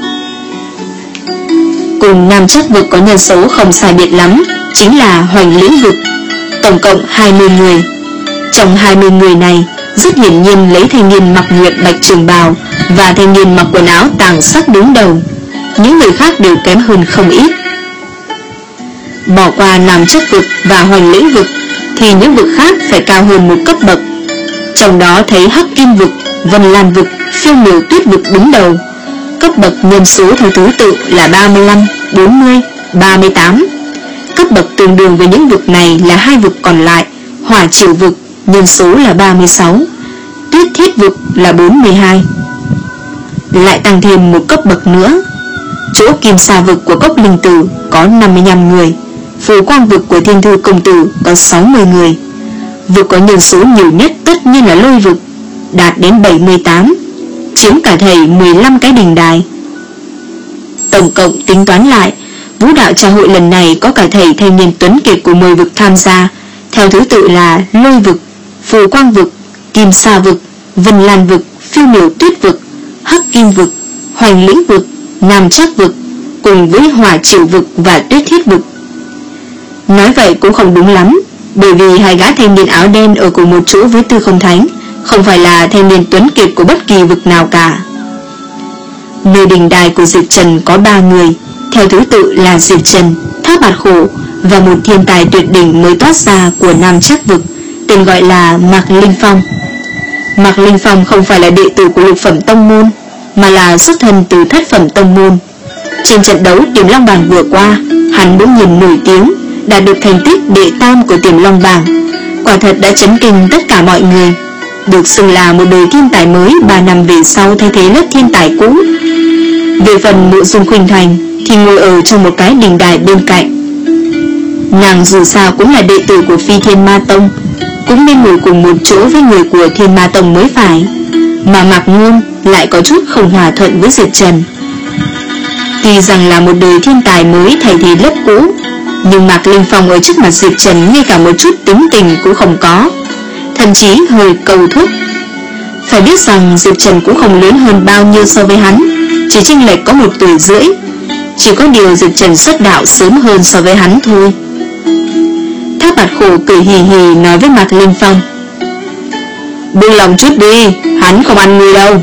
Cùng Nam Chắc vực có nhân số không sai biệt lắm chính là Hoành Lĩnh vực, tổng cộng hai mươi người. Trong hai mươi người này, rất hiển nhiên lấy thanh niên mặc nguyệt bạch trường bào và thanh niên mặc quần áo tàng sắc đứng đầu. Những người khác đều kém hơn không ít. Bỏ qua Nam Chắc vực và Hoành Lĩnh vực thì những vực khác phải cao hơn một cấp bậc. Trong đó thấy Hắc Kim vực, Vân Lan vực, Phiêu Miểu Tuyết vực đứng đầu. Cấp bậc nhân số theo thứ tự là ba mươi lăm, bốn mươi, ba mươi tám. Cấp bậc tương đương với những vực này là hai vực còn lại. Hỏa Triều vực nhân số là ba mươi sáu, Tuyết Thiết vực là bốn mươi hai. Lại tăng thêm một cấp bậc nữa. Chỗ Kim Sa vực của Cốc Linh Tử có năm mươi lăm người, Phù Quang vực của Thiên Thư Công Tử có sáu mươi người. Vực có nhân số nhiều nhất tất nhiên là Lôi vực, đạt đến bảy mươi tám, chiếm cả thầy mười lăm cái đình đài. Tổng cộng tính toán lại, vũ đạo trà hội lần này có cả thầy thanh niên tuấn kiệt của mười vực tham gia, theo thứ tự là Lôi vực, Phù Quang vực, Kim Sa vực, Vân Lan vực, Phiêu Miểu Tuyết vực, Hắc Kim vực, Hoành Lĩnh vực, Nam Trác vực, cùng với Hỏa Triều vực và Tuyết Thiết vực. Nói vậy cũng không đúng lắm, bởi vì hai gã thanh niên áo đen ở cùng một chỗ với Tư Không Thánh không phải là thanh niên tuấn kiệt của bất kỳ vực nào cả. Nơi đình đài của Diệp Trần có ba người, theo thứ tự là Diệp Trần, Thác Bạt Khổ và một thiên tài tuyệt đỉnh mới toát ra của Nam Trác vực, tên gọi là Mạc Linh Phong. Mạc Linh Phong không phải là đệ tử của lục phẩm tông môn, mà là xuất thân từ thất phẩm tông môn. Trên trận đấu Tiềm Long bảng vừa qua, hắn bỗng nhiên nổi tiếng, đạt được thành tích đệ tam của Tiềm Long bảng, quả thật đã chấn kinh tất cả mọi người, được xưng là một đời thiên tài mới ba năm về sau thay thế lớp thiên tài cũ. Về phần Mộ Dung Khuynh Thành thì ngồi ở trong một cái đình đài bên cạnh. Nàng dù sao cũng là đệ tử của Phi Thiên Ma Tông, cũng nên ngồi cùng một chỗ với người của Thiên Ma Tông mới phải. Mà Mạc Ngôn lại có chút không hòa thuận với Diệp Trần. Tuy rằng là một đời thiên tài mới thay thế lớp cũ, nhưng Mạc Linh Phong ở trước mặt Diệp Trần ngay cả một chút tính tình cũng không có, thậm chí hơi cầu thúc. Phải biết rằng Diệp Trần cũng không lớn hơn bao nhiêu so với hắn, chỉ chênh lệch có một tuổi rưỡi. Chỉ có điều Diệp Trần xuất đạo sớm hơn so với hắn thôi. Thác Bạt Khổ cười hì hì nói với Mạc Linh Phong, buông lòng chút đi, hắn không ăn người đâu.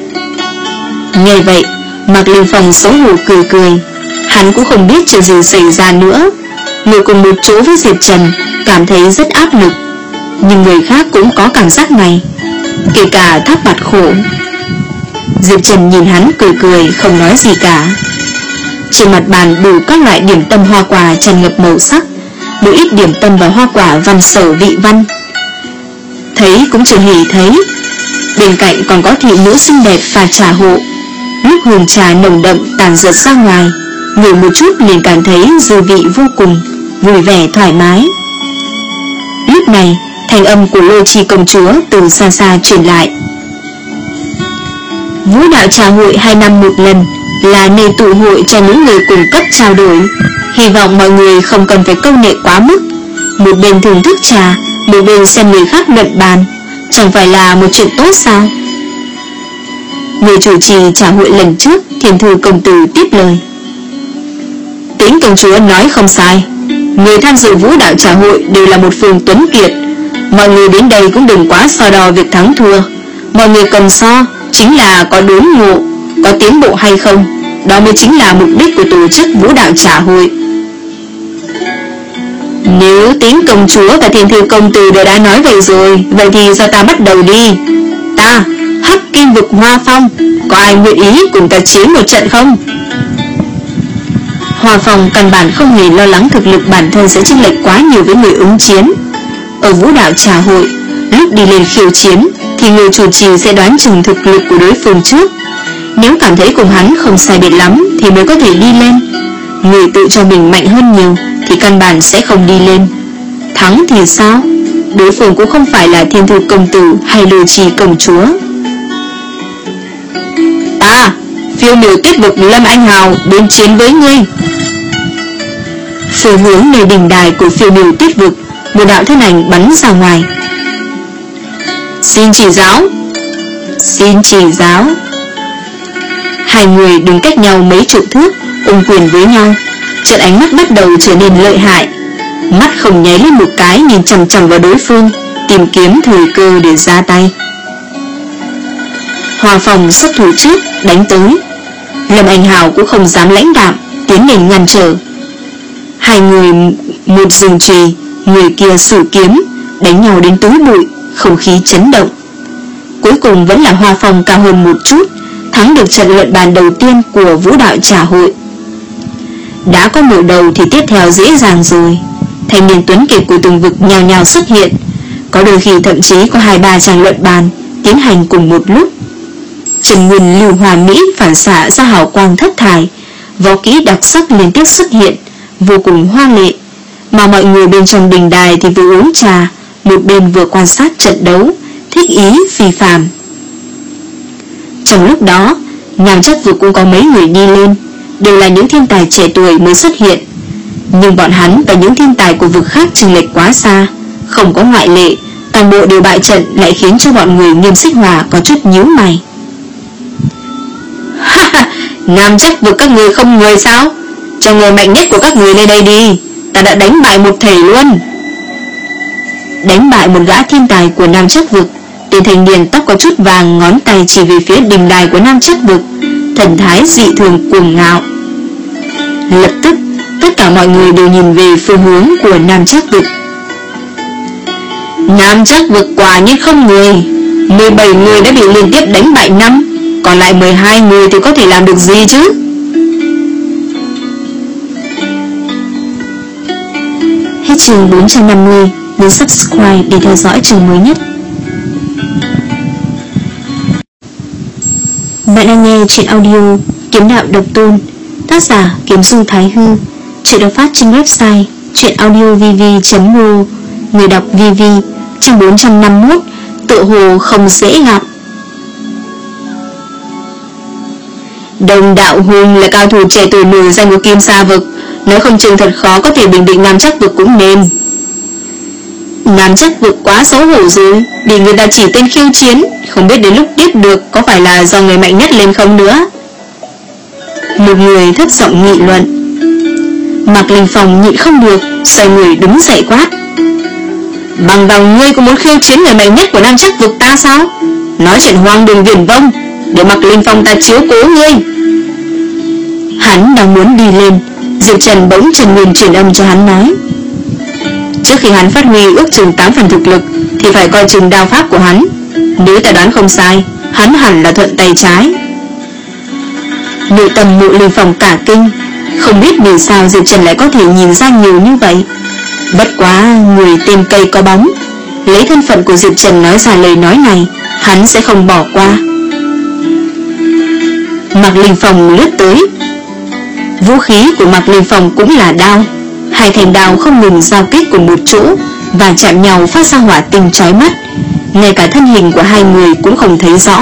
Nghe vậy, Mạc Linh Phong xấu hổ cười cười. Hắn cũng không biết chuyện gì xảy ra nữa. Ngồi cùng một chỗ với Diệp Trần cảm thấy rất áp lực, nhưng người khác cũng có cảm giác này, kể cả Thác Bạt Khổ. Diệp Trần nhìn hắn cười cười, không nói gì cả. Trên mặt bàn đủ các loại điểm tâm hoa quả tràn ngập màu sắc, một ít điểm tâm và hoa quả văn sở vị văn, thấy cũng chưa hề thấy. Bên cạnh còn có thị nữ xinh đẹp pha trà hộ, lúc hương trà nồng đậm tàn dượt ra ngoài, ngửi một chút liền cảm thấy dư vị vô cùng, vui vẻ thoải mái. Lúc này, thanh âm của Lôi Trì công chúa từ xa xa truyền lại. Vũ đạo trà hội hai năm một lần, là nơi tụ hội cho những người cùng cấp trao đổi. Hy vọng mọi người không cần phải câu nệ quá mức, Một bên thưởng thức trà, một bên xem người khác luận bàn, chẳng phải là một chuyện tốt sao? Người chủ trì trà hội lần trước, Thiên Thư công tử tiếp lời. Tĩnh công chúa nói không sai, người tham dự vũ đạo trà hội đều là một phương tuấn kiệt. Mọi người đến đây cũng đừng quá so đo việc thắng thua. Mọi người cần so chính là có đốn ngộ, có tiến bộ hay không. Đó mới chính là mục đích của tổ chức vũ đạo trà hội. Nếu Tĩnh công chúa và Thiên Thư công tử đều đã nói vậy rồi, vậy thì do ta bắt đầu đi. Ta, Hắc Kim vực Hoa Phong, có ai nguyện ý cùng ta chiến một trận không? Hoa Phong căn bản không hề lo lắng thực lực bản thân sẽ chênh lệch quá nhiều với người ứng chiến. Ở vũ đạo trà hội, lúc đi lên khiêu chiến thì người chủ trì sẽ đoán chừng thực lực của đối phương trước. Nếu cảm thấy cùng hắn không sai biệt lắm thì mới có thể đi lên. Người tự cho mình mạnh hơn nhiều thì căn bản sẽ không đi lên. Thắng thì sao? Đối phương cũng không phải là Thiên Thư công tử hay Lôi Trì công chúa. Ta, phiêu miểu tiết vực Lâm Anh Hào đến chiến với ngươi. Phương hướng nơi đỉnh đài của phiêu miểu tiết vực, một đạo thân ảnh bắn ra ngoài. Xin chỉ giáo. Xin chỉ giáo. Hai người đứng cách nhau mấy chục thước, ôm quyền với nhau. Chợt ánh mắt bắt đầu trở nên lợi hại. Mắt không nháy lên một cái, nhìn chằm chằm vào đối phương, tìm kiếm thời cơ để ra tay. Hoa Phong xuất thủ trước, đánh tới. Lâm Anh Hào cũng không dám lãnh đạm, tiến đến ngăn trở. Hai người một dừng chùy, người kia sử kiếm, đánh nhau đến túi bụi, không khí chấn động. Cuối cùng vẫn là Hoa Phong cao hơn một chút, thắng được trận luận bàn đầu tiên của vũ đạo trà hội. Đã có mở đầu thì tiếp theo dễ dàng rồi. Thanh niên tuấn kiệt của từng vực nhào nhào xuất hiện, có đôi khi thậm chí có hai ba tràng luận bàn tiến hành cùng một lúc. Trần Nguyên lưu hòa mỹ phản xạ ra hào quang thất thải, võ kỹ đặc sắc liên tiếp xuất hiện, vô cùng hoa lệ. Mà mọi người bên trong đình đài thì vừa uống trà, một bên vừa quan sát trận đấu, thích ý phi phàm. Trong lúc đó, Nam Chắc Vực cũng có mấy người đi lên, đều là những thiên tài trẻ tuổi mới xuất hiện. Nhưng bọn hắn và những thiên tài của vực khác chênh lệch quá xa, không có ngoại lệ, toàn bộ đều bại trận, lại khiến cho bọn người Nghiêm Xích Hòa có chút nhíu mày. Ha, Nam Chắc Vực các người không người sao? Cho người mạnh nhất của các người lên đây đi, ta đã đánh bại một thể luôn. Đánh bại một gã thiên tài của Nam Chắc Vực, tên thanh niên tóc có chút vàng ngón tay chỉ về phía đình đài của Nam Chắc Vực, thần thái dị thường cuồng ngạo. Lập tức tất cả mọi người đều nhìn về phương hướng của Nam Chắc Vực. Nam Chắc Vực quả nhiên không người, mười bảy người đã bị liên tiếp đánh bại năm, còn lại mười hai người thì có thể làm được gì chứ? Hết chương bốn trăm năm mươi, nhấn subscribe để theo dõi chương mới nhất. Bạn đang nghe truyện audio Kiếm Đạo Độc Tôn, tác giả Kiếm Du Thái Hư, truyện được phát trên website truyệnaudiovv chấm ro, người đọc vê vê. Chương bốn trăm năm mươi mốt, tựa hồ không dễ gặp. Đồng Đạo Hùng là cao thủ trẻ tuổi nổi danh của Kim Sa Vực, nếu không chừng thật khó có thể bình định Nam Chắc Vực cũng nên. Nam Chắc Vực quá xấu hổ rồi, bị người ta chỉ tên khiêu chiến, không biết đến lúc tiếp được có phải là do người mạnh nhất lên không nữa. Một người thấp giọng nghị luận. Mạc Linh Phong nhịn không được, xoay người đứng dậy quát. Bằng bằng ngươi cũng muốn khiêu chiến người mạnh nhất của Nam Chắc Vực ta sao? Nói chuyện hoang đường viển vông, để Mạc Linh Phong ta chiếu cố ngươi. Hắn đang muốn đi lên, Diệp Trần bỗng Trần Nguyên truyền âm cho hắn nói. Trước khi hắn phát huy ước chừng tám phần thực lực thì phải coi chừng đao pháp của hắn. Nếu ta đoán không sai, hắn hẳn là thuận tay trái. Nội tâm Mộ Linh Phong cả kinh, không biết vì sao Diệp Trần lại có thể nhìn ra nhiều như vậy. Bất quá người tên cây có bóng, lấy thân phận của Diệp Trần nói ra lời nói này, hắn sẽ không bỏ qua. Mạc Linh Phong lướt tới. Vũ khí của Mạc Linh Phong cũng là đao, hai thanh đao không ngừng giao kích cùng một chỗ và chạm nhau phát ra hỏa tinh chói mắt, ngay cả thân hình của hai người cũng không thấy rõ.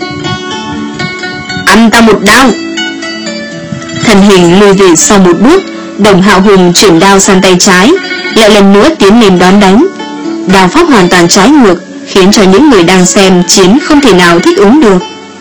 Ăn ta một đao. Thân hình lùi về sau một bước, Đồng Hạo Hùng chuyển đao sang tay trái, lại lần nữa tiến lên đón đánh. Đao pháp hoàn toàn trái ngược, khiến cho những người đang xem chiến không thể nào thích ứng được.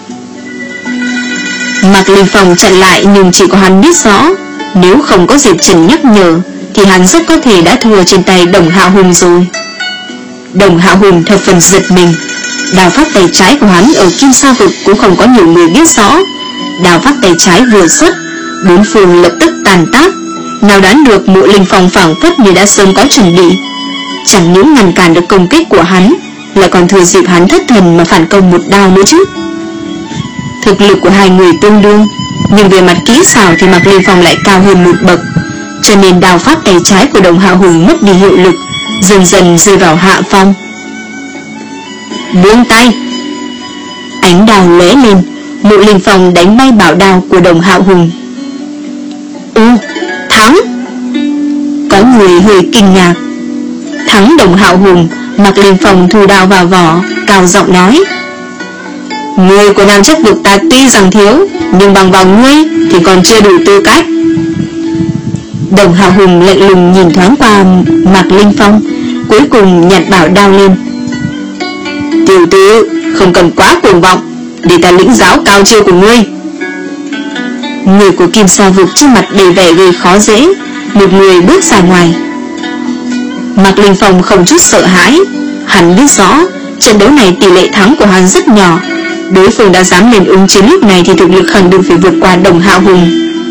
Mạc Linh Phong chặn lại, nhưng chỉ có hắn biết rõ, nếu không có Diệp Trần nhắc nhở thì hắn rất có thể đã thua trên tay Đồng Hạo Hùng rồi. Đồng Hạo Hùng thập phần giật mình. Đao pháp tay trái của hắn ở Kim Sa Vực cũng không có nhiều người biết rõ. Đao pháp tay trái vừa xuất, bốn phương lập tức tàn tác. Nào đoán được Mộ Linh Phong phảng phất như đã sớm có chuẩn bị, chẳng những ngăn cản được công kích của hắn, lại còn thừa dịp hắn thất thần mà phản công một đao nữa chứ. Thực lực của hai người tương đương, nhưng về mặt kỹ xảo thì Mạc Linh Phong lại cao hơn một bậc, cho nên đao pháp tay trái của Đồng Hạo Hùng mất đi hiệu lực, dần dần rơi vào hạ phong. Buông tay! Ánh đao lóe lên, Mộ Linh Phong đánh bay bảo đao của Đồng Hạo Hùng. Ô, thắng! Có người hơi kinh ngạc. Thắng Đồng Hạo Hùng, Mạc Linh Phong thu đao vào vỏ, cao giọng nói: Người của Nam Chất Vực ta tuy rằng thiếu, nhưng bằng vào ngươi thì còn chưa đủ tư cách. Đồng Hạo Hùng lạnh lùng nhìn thoáng qua Mạc Linh Phong, cuối cùng nhặt bảo đao lên. Tiểu tử, không cần quá cuồng vọng, để ta lĩnh giáo cao chiêu của ngươi. Người của Kim Sa Vực trên mặt đầy vẻ gây khó dễ, một người bước ra ngoài. Mạc Linh Phong không chút sợ hãi, hắn biết rõ trận đấu này tỷ lệ thắng của hắn rất nhỏ. Đối phương đã dám lên ứng chiến lúc này thì thực lực khẳng định phải vượt qua Đồng Hạo Hùng.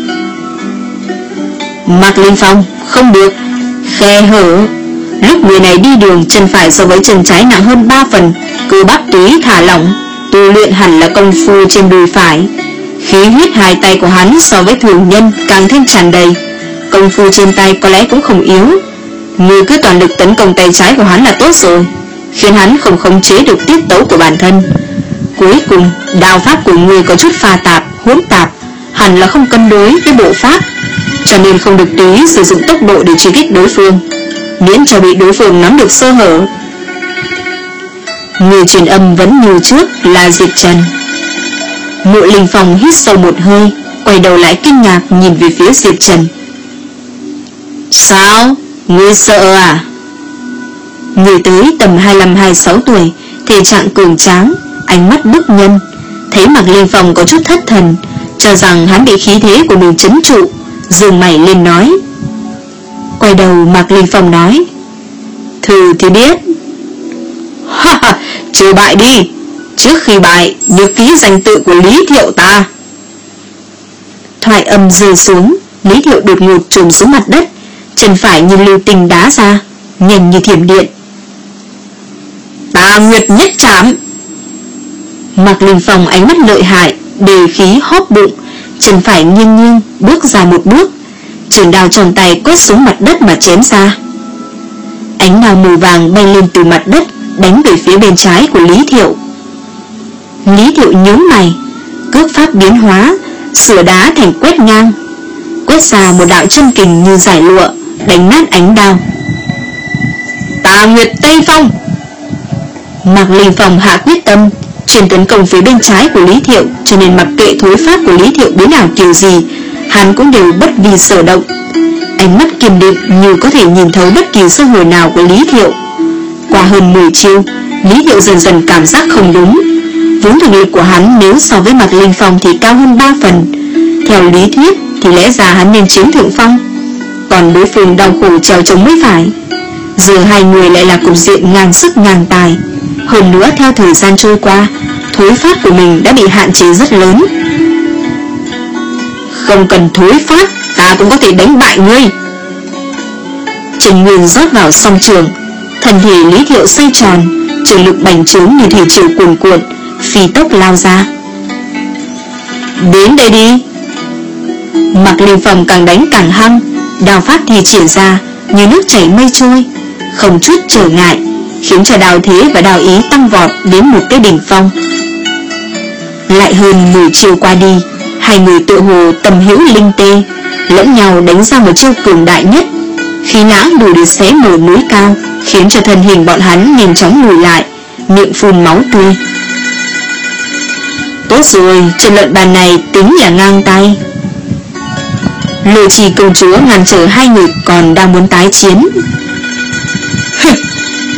Mạc Linh Phong, không được, khe hở. Lúc người này đi đường, chân phải so với chân trái nặng hơn ba phần, cơ bắp túy thả lỏng, tu luyện hẳn là công phu trên đùi phải. Khí huyết hai tay của hắn so với thường nhân càng thêm tràn đầy, công phu trên tay có lẽ cũng không yếu. Ngươi cứ toàn lực tấn công tay trái của hắn là tốt rồi, khiến hắn không khống chế được tiết tấu của bản thân. Cuối cùng, đao pháp của ngươi có chút pha tạp, hỗn tạp, hẳn là không cân đối với bộ pháp, cho nên không được tùy sử dụng tốc độ để truy kích đối phương, miễn cho bị đối phương nắm được sơ hở. Người truyền âm vẫn như trước là Diệp Trần. Mộ Linh Phong hít sâu một hơi, quay đầu lại kinh ngạc nhìn về phía Diệp Trần. Sao? Ngươi sợ à? Người tới tầm hai mươi lăm hai mươi sáu tuổi, thể trạng cường tráng, ánh mắt bức nhân. Thấy Mạc Linh Phong có chút thất thần, cho rằng hắn bị khí thế của mình trấn trụ, dừng mày lên nói. Quay đầu Mạc Linh Phong nói: Thử thì biết. Ha ha, trừ bại đi. Trước khi bại, nhớ ký danh tự của Lý Thiệu ta. Thoại âm rơi xuống, Lý Thiệu đột ngột trồm xuống mặt đất, chân phải như lưu tinh đá ra, nhanh như thiểm điện. Ta Nguyệt nhất trảm. Mạc Linh Phong ánh mắt lợi hại, đề khí hóp bụng, chân phải nghiêng nghiêng bước ra một bước, trường đao trong tay quét xuống mặt đất mà chém ra. Ánh đao màu vàng bay lên từ mặt đất, đánh về phía bên trái của Lý Thiệu. Lý Thiệu nhướng mày, cước pháp biến hóa, sửa đá thành quét ngang, quét ra một đạo chân kình như giải lụa, đánh nát ánh đao. Tà Nguyệt Tây Phong. Mạc Linh Phong hạ quyết tâm, chuyển tấn công phía bên trái của Lý Thiệu, cho nên mặc kệ thối pháp của Lý Thiệu biến ảo kiểu gì, hắn cũng đều bất vi sở động. Ánh mắt kiên định như có thể nhìn thấu bất kỳ sơ hở nào của Lý Thiệu. Qua hơn mười chiêu, Lý Thiệu dần dần cảm giác không đúng. Vốn thực lực của hắn nếu so với Mạc Linh Phong thì cao hơn ba phần. Theo lý thuyết thì lẽ ra hắn nên chiếm thượng phong, còn đối phương đau khổ trèo chống mới phải. Giờ hai người lại là cục diện ngang sức ngang tài. Hơn nữa theo thời gian trôi qua, thối pháp của mình đã bị hạn chế rất lớn. Không cần thối pháp, ta cũng có thể đánh bại ngươi. Trần Nguyên rót vào song trường, thân thể Lý Thiệu xoay tròn, trường lực bành trướng như thủy triều cuồn cuộn, phi tốc lao ra. Đến đây đi. Mạc Linh Phong càng đánh càng hăng, đao pháp thì triển ra như nước chảy mây trôi, không chút trở ngại, khiến cho đao thế và đao ý tăng vọt đến một cái đỉnh phong. Lại hơn mười chiêu qua đi, hai người tự hồ tầm hữu linh tê, lẫn nhau đánh ra một chiêu cường đại nhất, khí lãng đủ để xé mở núi cao, khiến cho thân hình bọn hắn nhanh chóng lùi lại, miệng phun máu tươi. Tốt rồi, trận luận bàn này tính là ngang tay. Lôi Trì công chúa ngăn trở hai người còn đang muốn tái chiến.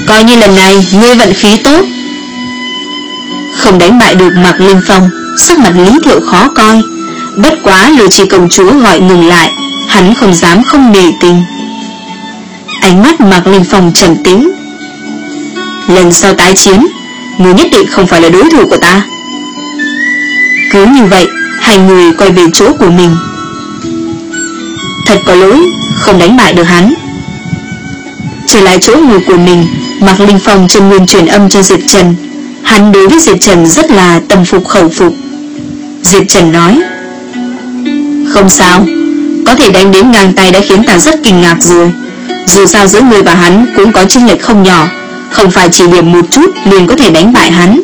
Coi như lần này ngươi vận khí tốt. Không đánh bại được Mạc Linh Phong, sắc mặt Lý Thiệu khó coi. Bất quá Lôi Chi công chúa gọi ngừng lại, hắn không dám không nể tình. Ánh mắt Mạc Linh Phong trầm tĩnh. Lần sau tái chiến, ngươi nhất định không phải là đối thủ của ta. Cứ như vậy, hai người quay về chỗ của mình. Thật có lỗi, không đánh bại được hắn. Trở lại chỗ ngồi của mình, Mạc Linh Phong chân nguyên truyền âm cho Diệp Trần. Hắn đối với Diệp Trần rất là tâm phục khẩu phục. Diệp Trần nói: không sao, có thể đánh đến ngang tay đã khiến ta rất kinh ngạc rồi. Dù sao giữa người và hắn cũng có chênh lệch không nhỏ, không phải chỉ điểm một chút liền có thể đánh bại hắn.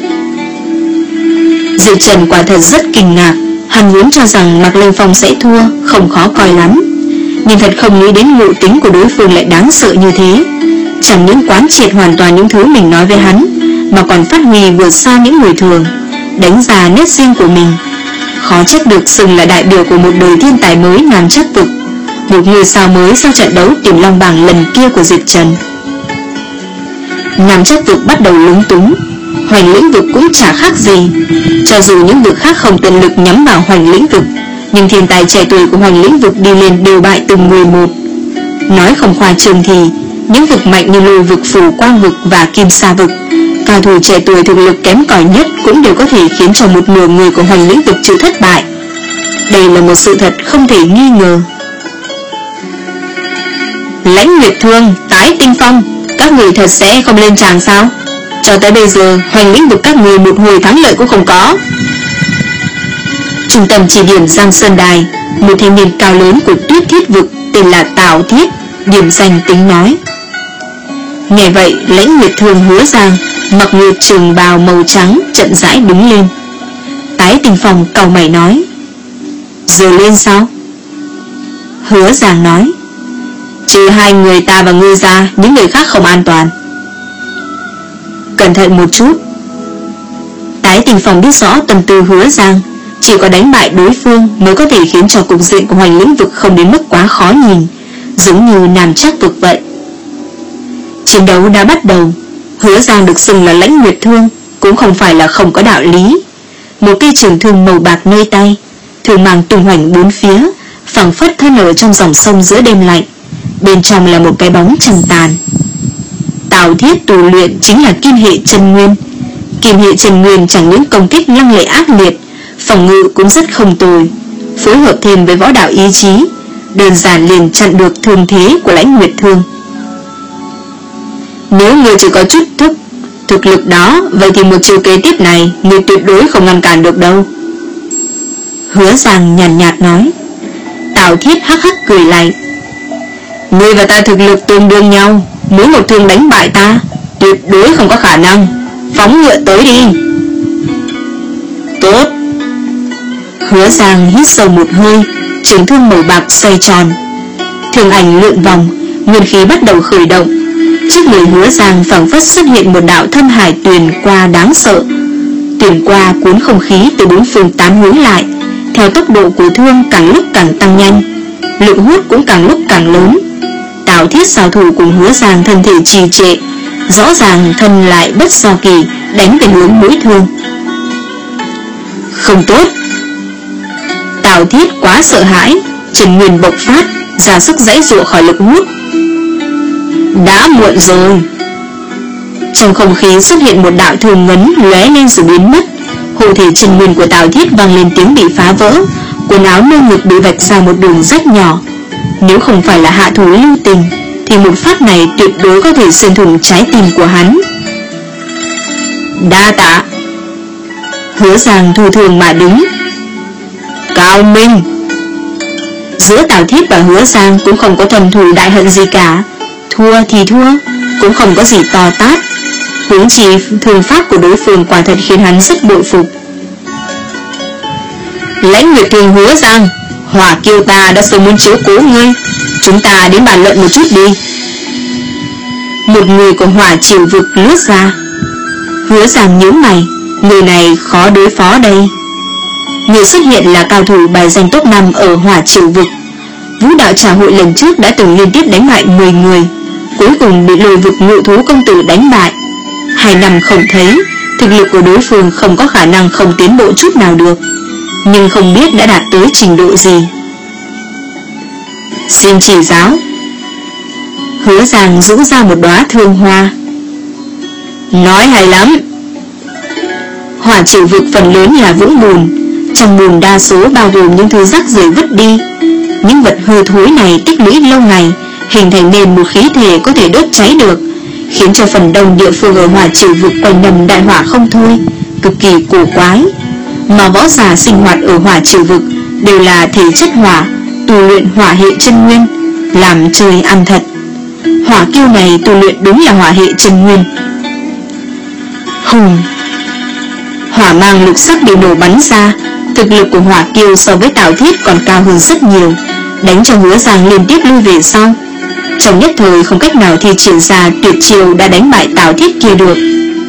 Diệp Trần quả thật rất kinh ngạc. Hắn vốn cho rằng Mạc Linh Phong sẽ thua, không khó coi lắm, nhưng thật không nghĩ đến ngộ tính của đối phương lại đáng sợ như thế. Chẳng những quán triệt hoàn toàn những thứ mình nói với hắn, mà còn phát huy vượt xa những người thường, đánh ra nét riêng của mình. Khó trách được xưng là đại biểu của một đời thiên tài mới Nam Trắc Vực, một người sao mới sau trận đấu tìm long bảng lần kia của Diệp Trần. Nam Trắc Vực bắt đầu lúng túng. Hoành lĩnh vực cũng chả khác gì. Cho dù những vực khác không tận lực nhắm vào hoành lĩnh vực, nhưng thiên tài trẻ tuổi của hoành lĩnh vực đi lên đều bại từng người một. Nói không khoa trương thì những vực mạnh như lôi vực, phù quang vực và kim sa vực, cao thủ trẻ tuổi thực lực kém cỏi nhất cũng đều có thể khiến cho một nửa người của hoành lĩnh vực chịu thất bại. Đây là một sự thật không thể nghi ngờ. Lãnh Nguyệt Thương, Tái Tinh Phong, các người thật sẽ không lên tràng sao? Cho tới bây giờ hoành lĩnh vực các người một hồi thắng lợi cũng không có. Trung tâm chỉ điểm Giang Sơn Đài, một thanh niên cao lớn của Tuyết Thiết vực tên là Tào Thiết, điểm danh tính nói. Nghe vậy, Lãnh Nguyệt Thương Hứa Giang mặc nguyệt trường bào màu trắng chậm rãi đứng lên. Tái Tinh Phong cau mày nói: giờ lên sao? Hứa Giang nói: trừ hai người ta và ngươi ra, những người khác không an toàn. Cẩn thận một chút. Tái Tinh Phong biết rõ tâm tư Hứa Giang, chỉ có đánh bại đối phương mới có thể khiến cho cục diện của hoành lĩnh vực không đến mức quá khó nhìn, giống như Nam Trắc Vực vậy. Chiến đấu đã bắt đầu. Hứa Giang được xưng là Lãnh Nguyệt Thương cũng không phải là không có đạo lý. Một cây trường thương màu bạc nơi tay, thường mang tung hoành bốn phía, phảng phất thân ở trong dòng sông giữa đêm lạnh. Bên trong là một cái bóng trầm tàn. Tào Thiết tu luyện chính là kim hệ chân nguyên. Kim hệ chân nguyên chẳng những công kích lăng lệ ác liệt, phòng ngự cũng rất không tồi, phối hợp thêm với võ đạo ý chí, đơn giản liền chặn được thương thế của Lãnh Nguyệt Thương. Nếu người chỉ có chút thức thực lực đó, vậy thì một chiêu kế tiếp này người tuyệt đối không ngăn cản được đâu. Hứa Giang nhàn nhạt, nhạt nói. Tào Thiết hắc hắc cười lạnh: ngươi và ta thực lực tương đương nhau, muốn một thương đánh bại ta tuyệt đối không có khả năng. Phóng ngựa tới đi. Tốt. Hứa Giang hít sâu một hơi, trường thương màu bạc xoay tròn, thương ảnh lượn vòng, nguyên khí bắt đầu khởi động. Trước người Hứa Giang phảng phất xuất hiện một đạo thâm hải tuyền qua đáng sợ. Tuyền qua cuốn không khí từ bốn phương tám hướng lại, theo tốc độ của thương càng lúc càng tăng nhanh, lực hút cũng càng lúc càng lớn. Tào Thiết xảo thủ cùng Hứa Giang thân thể trì trệ, rõ ràng thân lại bất do kỳ đánh về hướng mũi thương. Không tốt. Tào Thiết quá sợ hãi, chân nguyên bộc phát, ra sức giãy giụa khỏi lực hút. Đã muộn rồi. Trong không khí xuất hiện một đạo thường ngấn lóe lên rồi biến mất. Hộ thể chân nguyên của Tào Thiết vang lên tiếng bị phá vỡ, quần áo nơi ngực bị vạch ra một đường rách nhỏ. Nếu không phải là hạ thủ lưu tình thì một phát này tuyệt đối có thể xuyên thủng trái tim của hắn. Đa tạ. Hứa Giang thu thường mà đứng. Cao minh. Giữa Tào Thiết và Hứa Giang cũng không có thầm thù đại hận gì cả. Thua thì thua, cũng không có gì to tát. Huống chi thương pháp của đối phương quả thật khiến hắn rất bội phục. Lãnh Nguyệt Thương Hứa Giang, Hỏa Kiêu ta đã sớm muốn chiếu cố ngươi, chúng ta đến bàn luận một chút đi. Một người của Hỏa Triều vực lướt ra. Hứa Giang nhíu mày, người này khó đối phó đây. Người xuất hiện là cao thủ bài danh top năm ở Hỏa Triều vực. Vũ đạo trà hội lần trước đã từng liên tiếp đánh bại mười người, cuối cùng bị lôi vực ngự thú công tử đánh bại. Hai năm không thấy, thực lực của đối phương không có khả năng không tiến bộ chút nào được, nhưng không biết đã đạt tới trình độ gì. Xin chỉ giáo. Hứa Giang rũ ra một đóa thương hoa. Nói hay lắm. Hỏa chịu vực phần lớn là vũng bùn, trong bùn đa số bao gồm những thứ rác rưởi vứt đi. Những vật hư thối này tích lũy lâu ngày, hình thành nên một khí thể có thể đốt cháy được, khiến cho phần đông địa phương ở hỏa chịu vực quanh năm đại hỏa không thôi, cực kỳ cổ quái. Mà võ giả sinh hoạt ở hỏa chịu vực đều là thể chất hỏa, tu luyện hỏa hệ chân nguyên, làm chơi ăn thật. Hỏa kiêu này tu luyện đúng là hỏa hệ chân nguyên. Hùng, hỏa mang lục sắc bị nổ bắn ra. Thực lực của hỏa kiêu so với Tào Thiết còn cao hơn rất nhiều, đánh cho Hứa Giang liên tiếp lui về sau. Trong nhất thời không cách nào thi triển ra tuyệt chiêu đã đánh bại Tào Thiết kia được.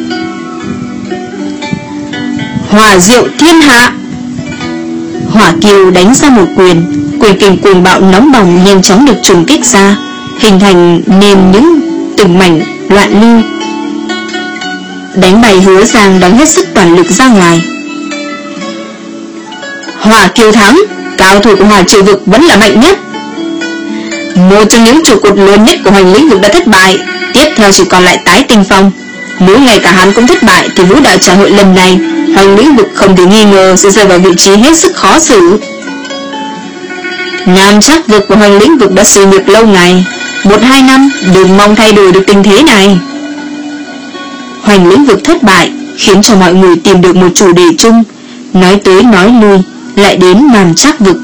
Hỏa diệu thiên hạ. Hỏa kiêu đánh ra một quyền, quyền kình cuồng bạo nóng bỏng nhanh chóng được trùng kích ra, hình thành nên những từng mảnh loạn lưu, đánh bày Hứa Giang đóng hết sức toàn lực ra ngoài. Hỏa kiêu thắng, cao thủ của hỏa chịu vực vẫn là mạnh nhất. Một trong những trụ cột lớn nhất của Hoành lĩnh vực đã thất bại, tiếp theo chỉ còn lại Tái Tinh Phong. Nếu ngay cả hắn cũng thất bại thì vũ đạo trà hội lần này Hoành lĩnh vực không thể nghi ngờ sẽ rơi vào vị trí hết sức khó xử. Nam Trác vực của Hoành lĩnh vực đã suy nhược lâu ngày, một hai năm đừng mong thay đổi được tình thế này. Hoành lĩnh vực thất bại khiến cho mọi người tìm được một chủ đề chung, nói tới nói lui lại đến Nam Trác vực.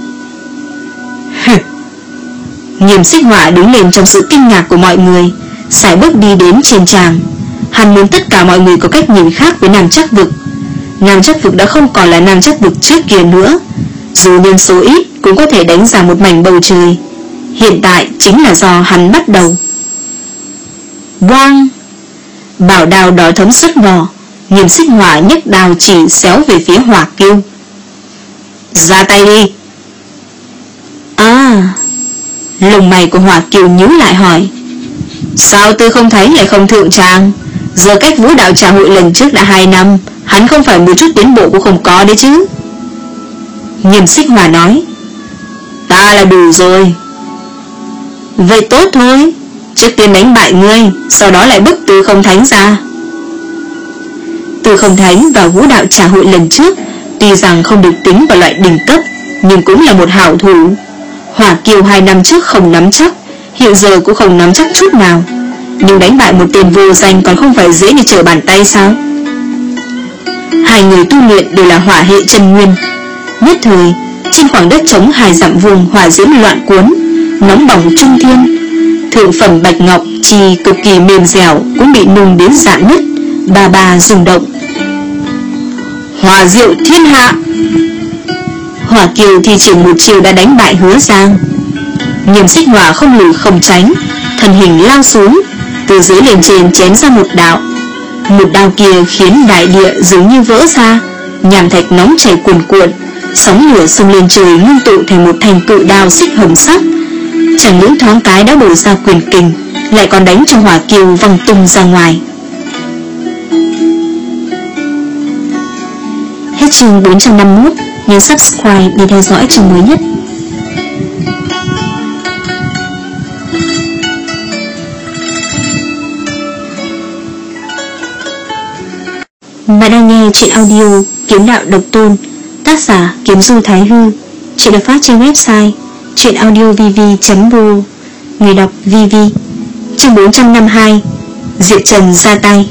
Nghiêm Xích Hỏa đứng lên trong sự kinh ngạc của mọi người, sải bước đi đến trên tràng. Hắn muốn tất cả mọi người có cách nhìn khác với Nam Trác vực. Nam Trác vực đã không còn là Nam Trác vực trước kia nữa, dù nhân số ít cũng có thể đánh ra một mảnh bầu trời. Hiện tại chính là do hắn bắt đầu. Boang! Bảo đao đỏ thấm xuất vỏ, Nghiêm Xích Hỏa nhấc đao chỉ xéo về phía hỏa kiêu. Ra tay đi. À, lông mày của hỏa kiều nhíu lại hỏi, sao Tư Không Thánh lại không thượng tràng? Giờ cách vũ đạo trà hội lần trước đã hai năm, hắn không phải một chút tiến bộ cũng không có đấy chứ. Nghiêm Xích Hỏa nói, ta là đủ rồi. Vậy tốt thôi, trước tiên đánh bại ngươi, sau đó lại bức Tư Không Thánh ra. Tư Không Thánh vào vũ đạo trà hội lần trước tuy rằng không được tính vào loại đỉnh cấp, nhưng cũng là một hảo thủ. Hỏa kiều hai năm trước không nắm chắc, hiện giờ cũng không nắm chắc chút nào, nhưng đánh bại một tên vô danh còn không phải dễ như trở bàn tay sao? Hai người tu luyện đều là hỏa hệ chân nguyên. Nhất thời trên khoảng đất trống hai dặm vuông hỏa diễm loạn cuốn, nóng bỏng trung thiên. Thượng phẩm bạch ngọc chi cực kỳ mềm dẻo cũng bị nung đến rạn nứt, bà bà rung động. Hỏa diệu thiên hạ. Hỏa kiều thì chỉ một chiều đã đánh bại Hứa Giang. Nghiêm Xích Hỏa không lùi không tránh, thân hình lao xuống, từ dưới lên trên chém ra một đạo. Một đao kia khiến đại địa dường như vỡ ra, nham thạch nóng chảy cuồn cuộn, sóng lửa xông lên trời ngưng tụ thành một thanh cự đao xích hồng sắc. Chẳng những thoáng cái đã bổ ra quyền kình, lại còn đánh cho hỏa kiều văng tung ra ngoài. Hết chương bốn trăm năm mươi mốt. Nhớ subscribe để theo dõi chương mới nhất. Bạn đang nghe truyện audio Kiếm Đạo Độc Tôn, tác giả Kiếm Du Thái Hư. Truyện được phát trên website truyện audio v v chấm r o. Người đọc Vivi. Chương bốn trăm năm mươi hai. Diệu Trần ra tay.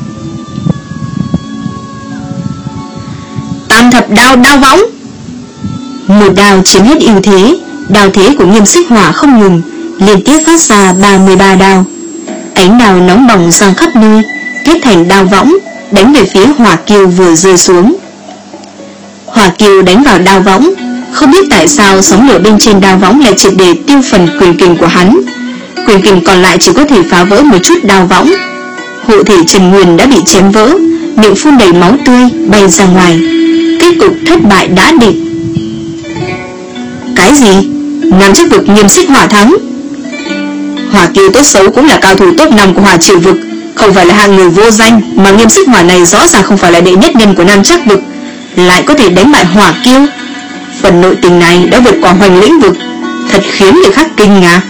Tam thập đao đao võng. Một đao chiếm hết ưu thế, đao thế của Nghiêm Xích Hỏa không ngừng, liên tiếp phát ra ba mươi ba đao. Ánh đao nóng bỏng giang khắp nơi, kết thành đao võng, đánh về phía hỏa kiều vừa rơi xuống. Hỏa kiều đánh vào đao võng, không biết tại sao sóng lửa bên trên đao võng lại triệt để tiêu phần quyền kình của hắn. Quyền kình còn lại chỉ có thể phá vỡ một chút đao võng. Hộ thể Trần Nguyên đã bị chém vỡ, miệng phun đầy máu tươi bay ra ngoài. Kết cục thất bại đã định. Cái gì? Nam Trác vực Nghiêm Xích Hỏa thắng? Hỏa Kiêu tốt xấu cũng là cao thủ top năm của Hỏa Triều vực, không phải là hạng người vô danh, mà Nghiêm Xích Hỏa này rõ ràng không phải là đệ nhất nhân của Nam Trắc vực, lại có thể đánh bại Hỏa Kiêu. Phần nội tình này đã vượt qua Hoành Lĩnh vực, thật khiến người khác kinh ngạc.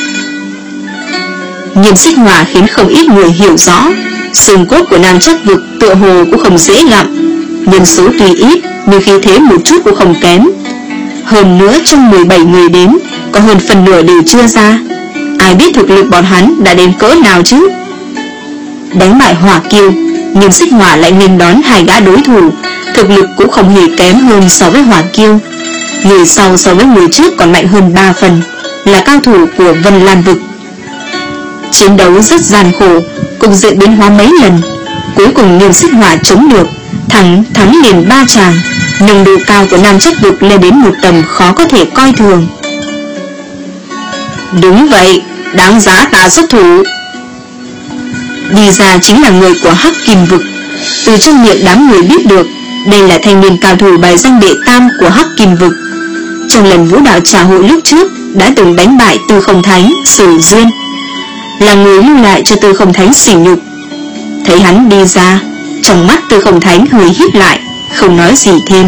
Nghiêm Xích Hỏa khiến không ít người hiểu rõ, xương cốt của Nam Trắc vực tựa hồ cũng không dễ gặm, nhân số tuy ít nhưng khí thế một chút cũng không kém. Hơn nữa trong mười bảy người đến, có hơn phần nửa đều chưa ra, ai biết thực lực bọn hắn đã đến cỡ nào chứ. Đánh bại Hỏa Kiêu, Nghiêm Xích Hỏa lại nghênh đón hai gã đối thủ, thực lực cũng không hề kém hơn so với Hỏa Kiêu. Người sau so với người trước còn mạnh hơn ba phần, là cao thủ của Vân Lan vực. Chiến đấu rất gian khổ, cục diện biến hóa mấy lần, cuối cùng Nghiêm Xích Hỏa chống được, thắng thắng liền ba tràng. Nồng độ cao của Nam Trắc vực lên đến một tầm khó có thể coi thường. Đúng vậy, đáng giá ta xuất thủ. Đi ra chính là người của Hắc Kim vực. Từ trong miệng đám người biết được, đây là thanh niên cao thủ bài danh đệ tam của Hắc Kim vực. Trong lần vũ đạo trà hội lúc trước đã từng đánh bại Tư Không Thánh, Sử Duyên, là người lưu lại cho Tư Không Thánh sỉ nhục. Thấy hắn đi ra, trong mắt Tư Không Thánh hơi híp lại, không nói gì thêm.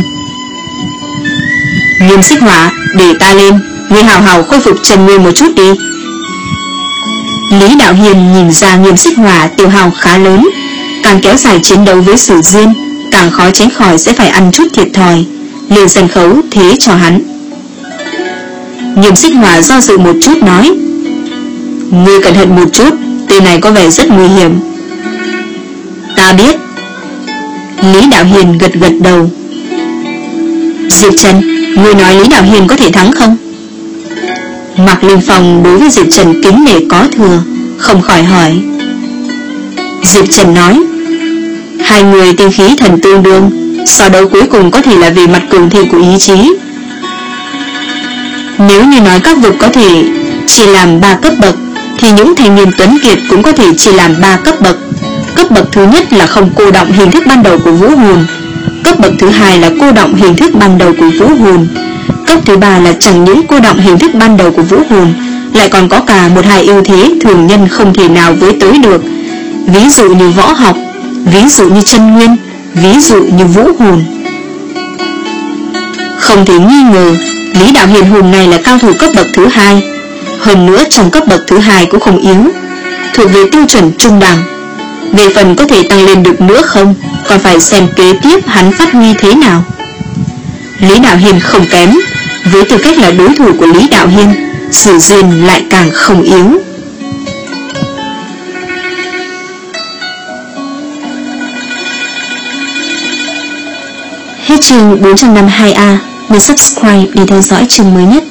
Nghiêm Xích Hỏa, để ta lên, ngươi hào hào khôi phục chân nguyên một chút đi. Lý Đạo Hiền nhìn ra Nghiêm Xích Hỏa tiêu hao khá lớn, càng kéo dài chiến đấu với Sử Duyên, càng khó tránh khỏi sẽ phải ăn chút thiệt thòi, lên sân khấu thế cho hắn. Nghiêm Xích Hỏa do dự một chút nói, ngươi cẩn thận một chút, tên này có vẻ rất nguy hiểm. Ta biết. Lý Đạo Hiền gật gật đầu. Diệp Trần, ngươi nói Lý Đạo Hiền có thể thắng không? Mạc Linh Phong đối với Diệp Trần kính nể có thừa, không khỏi hỏi. Diệp Trần nói, hai người tinh khí thần tương đương, so đấu cuối cùng có thể là về mặt cường thịnh của ý chí. Nếu như nói các vực có thể chia làm ba cấp bậc, thì những thanh niên tuấn kiệt cũng có thể chia làm ba cấp bậc. Cấp bậc thứ nhất là không cô động hình thức ban đầu của vũ hồn, cấp bậc thứ hai là cô động hình thức ban đầu của vũ hồn, cấp thứ ba là chẳng những cô động hình thức ban đầu của vũ hồn, lại còn có cả một hai ưu thế thường nhân không thể nào với tới được, ví dụ như võ học, ví dụ như chân nguyên, ví dụ như vũ hồn. Không thể nghi ngờ, Lý Đạo Hiền hôm nay là cao thủ cấp bậc thứ hai, hơn nữa trong cấp bậc thứ hai cũng không yếu, thuộc về tiêu chuẩn trung đẳng. Về phần có thể tăng lên được nữa không, còn phải xem kế tiếp hắn phát huy thế nào. Lý Đạo Hiền không kém, với tư cách là đối thủ của Lý Đạo Hiền, Sử Duyên lại càng không yếu. Hết chương bốn trăm năm mươi hai A. Nhớ subscribe để theo dõi chương mới nhất.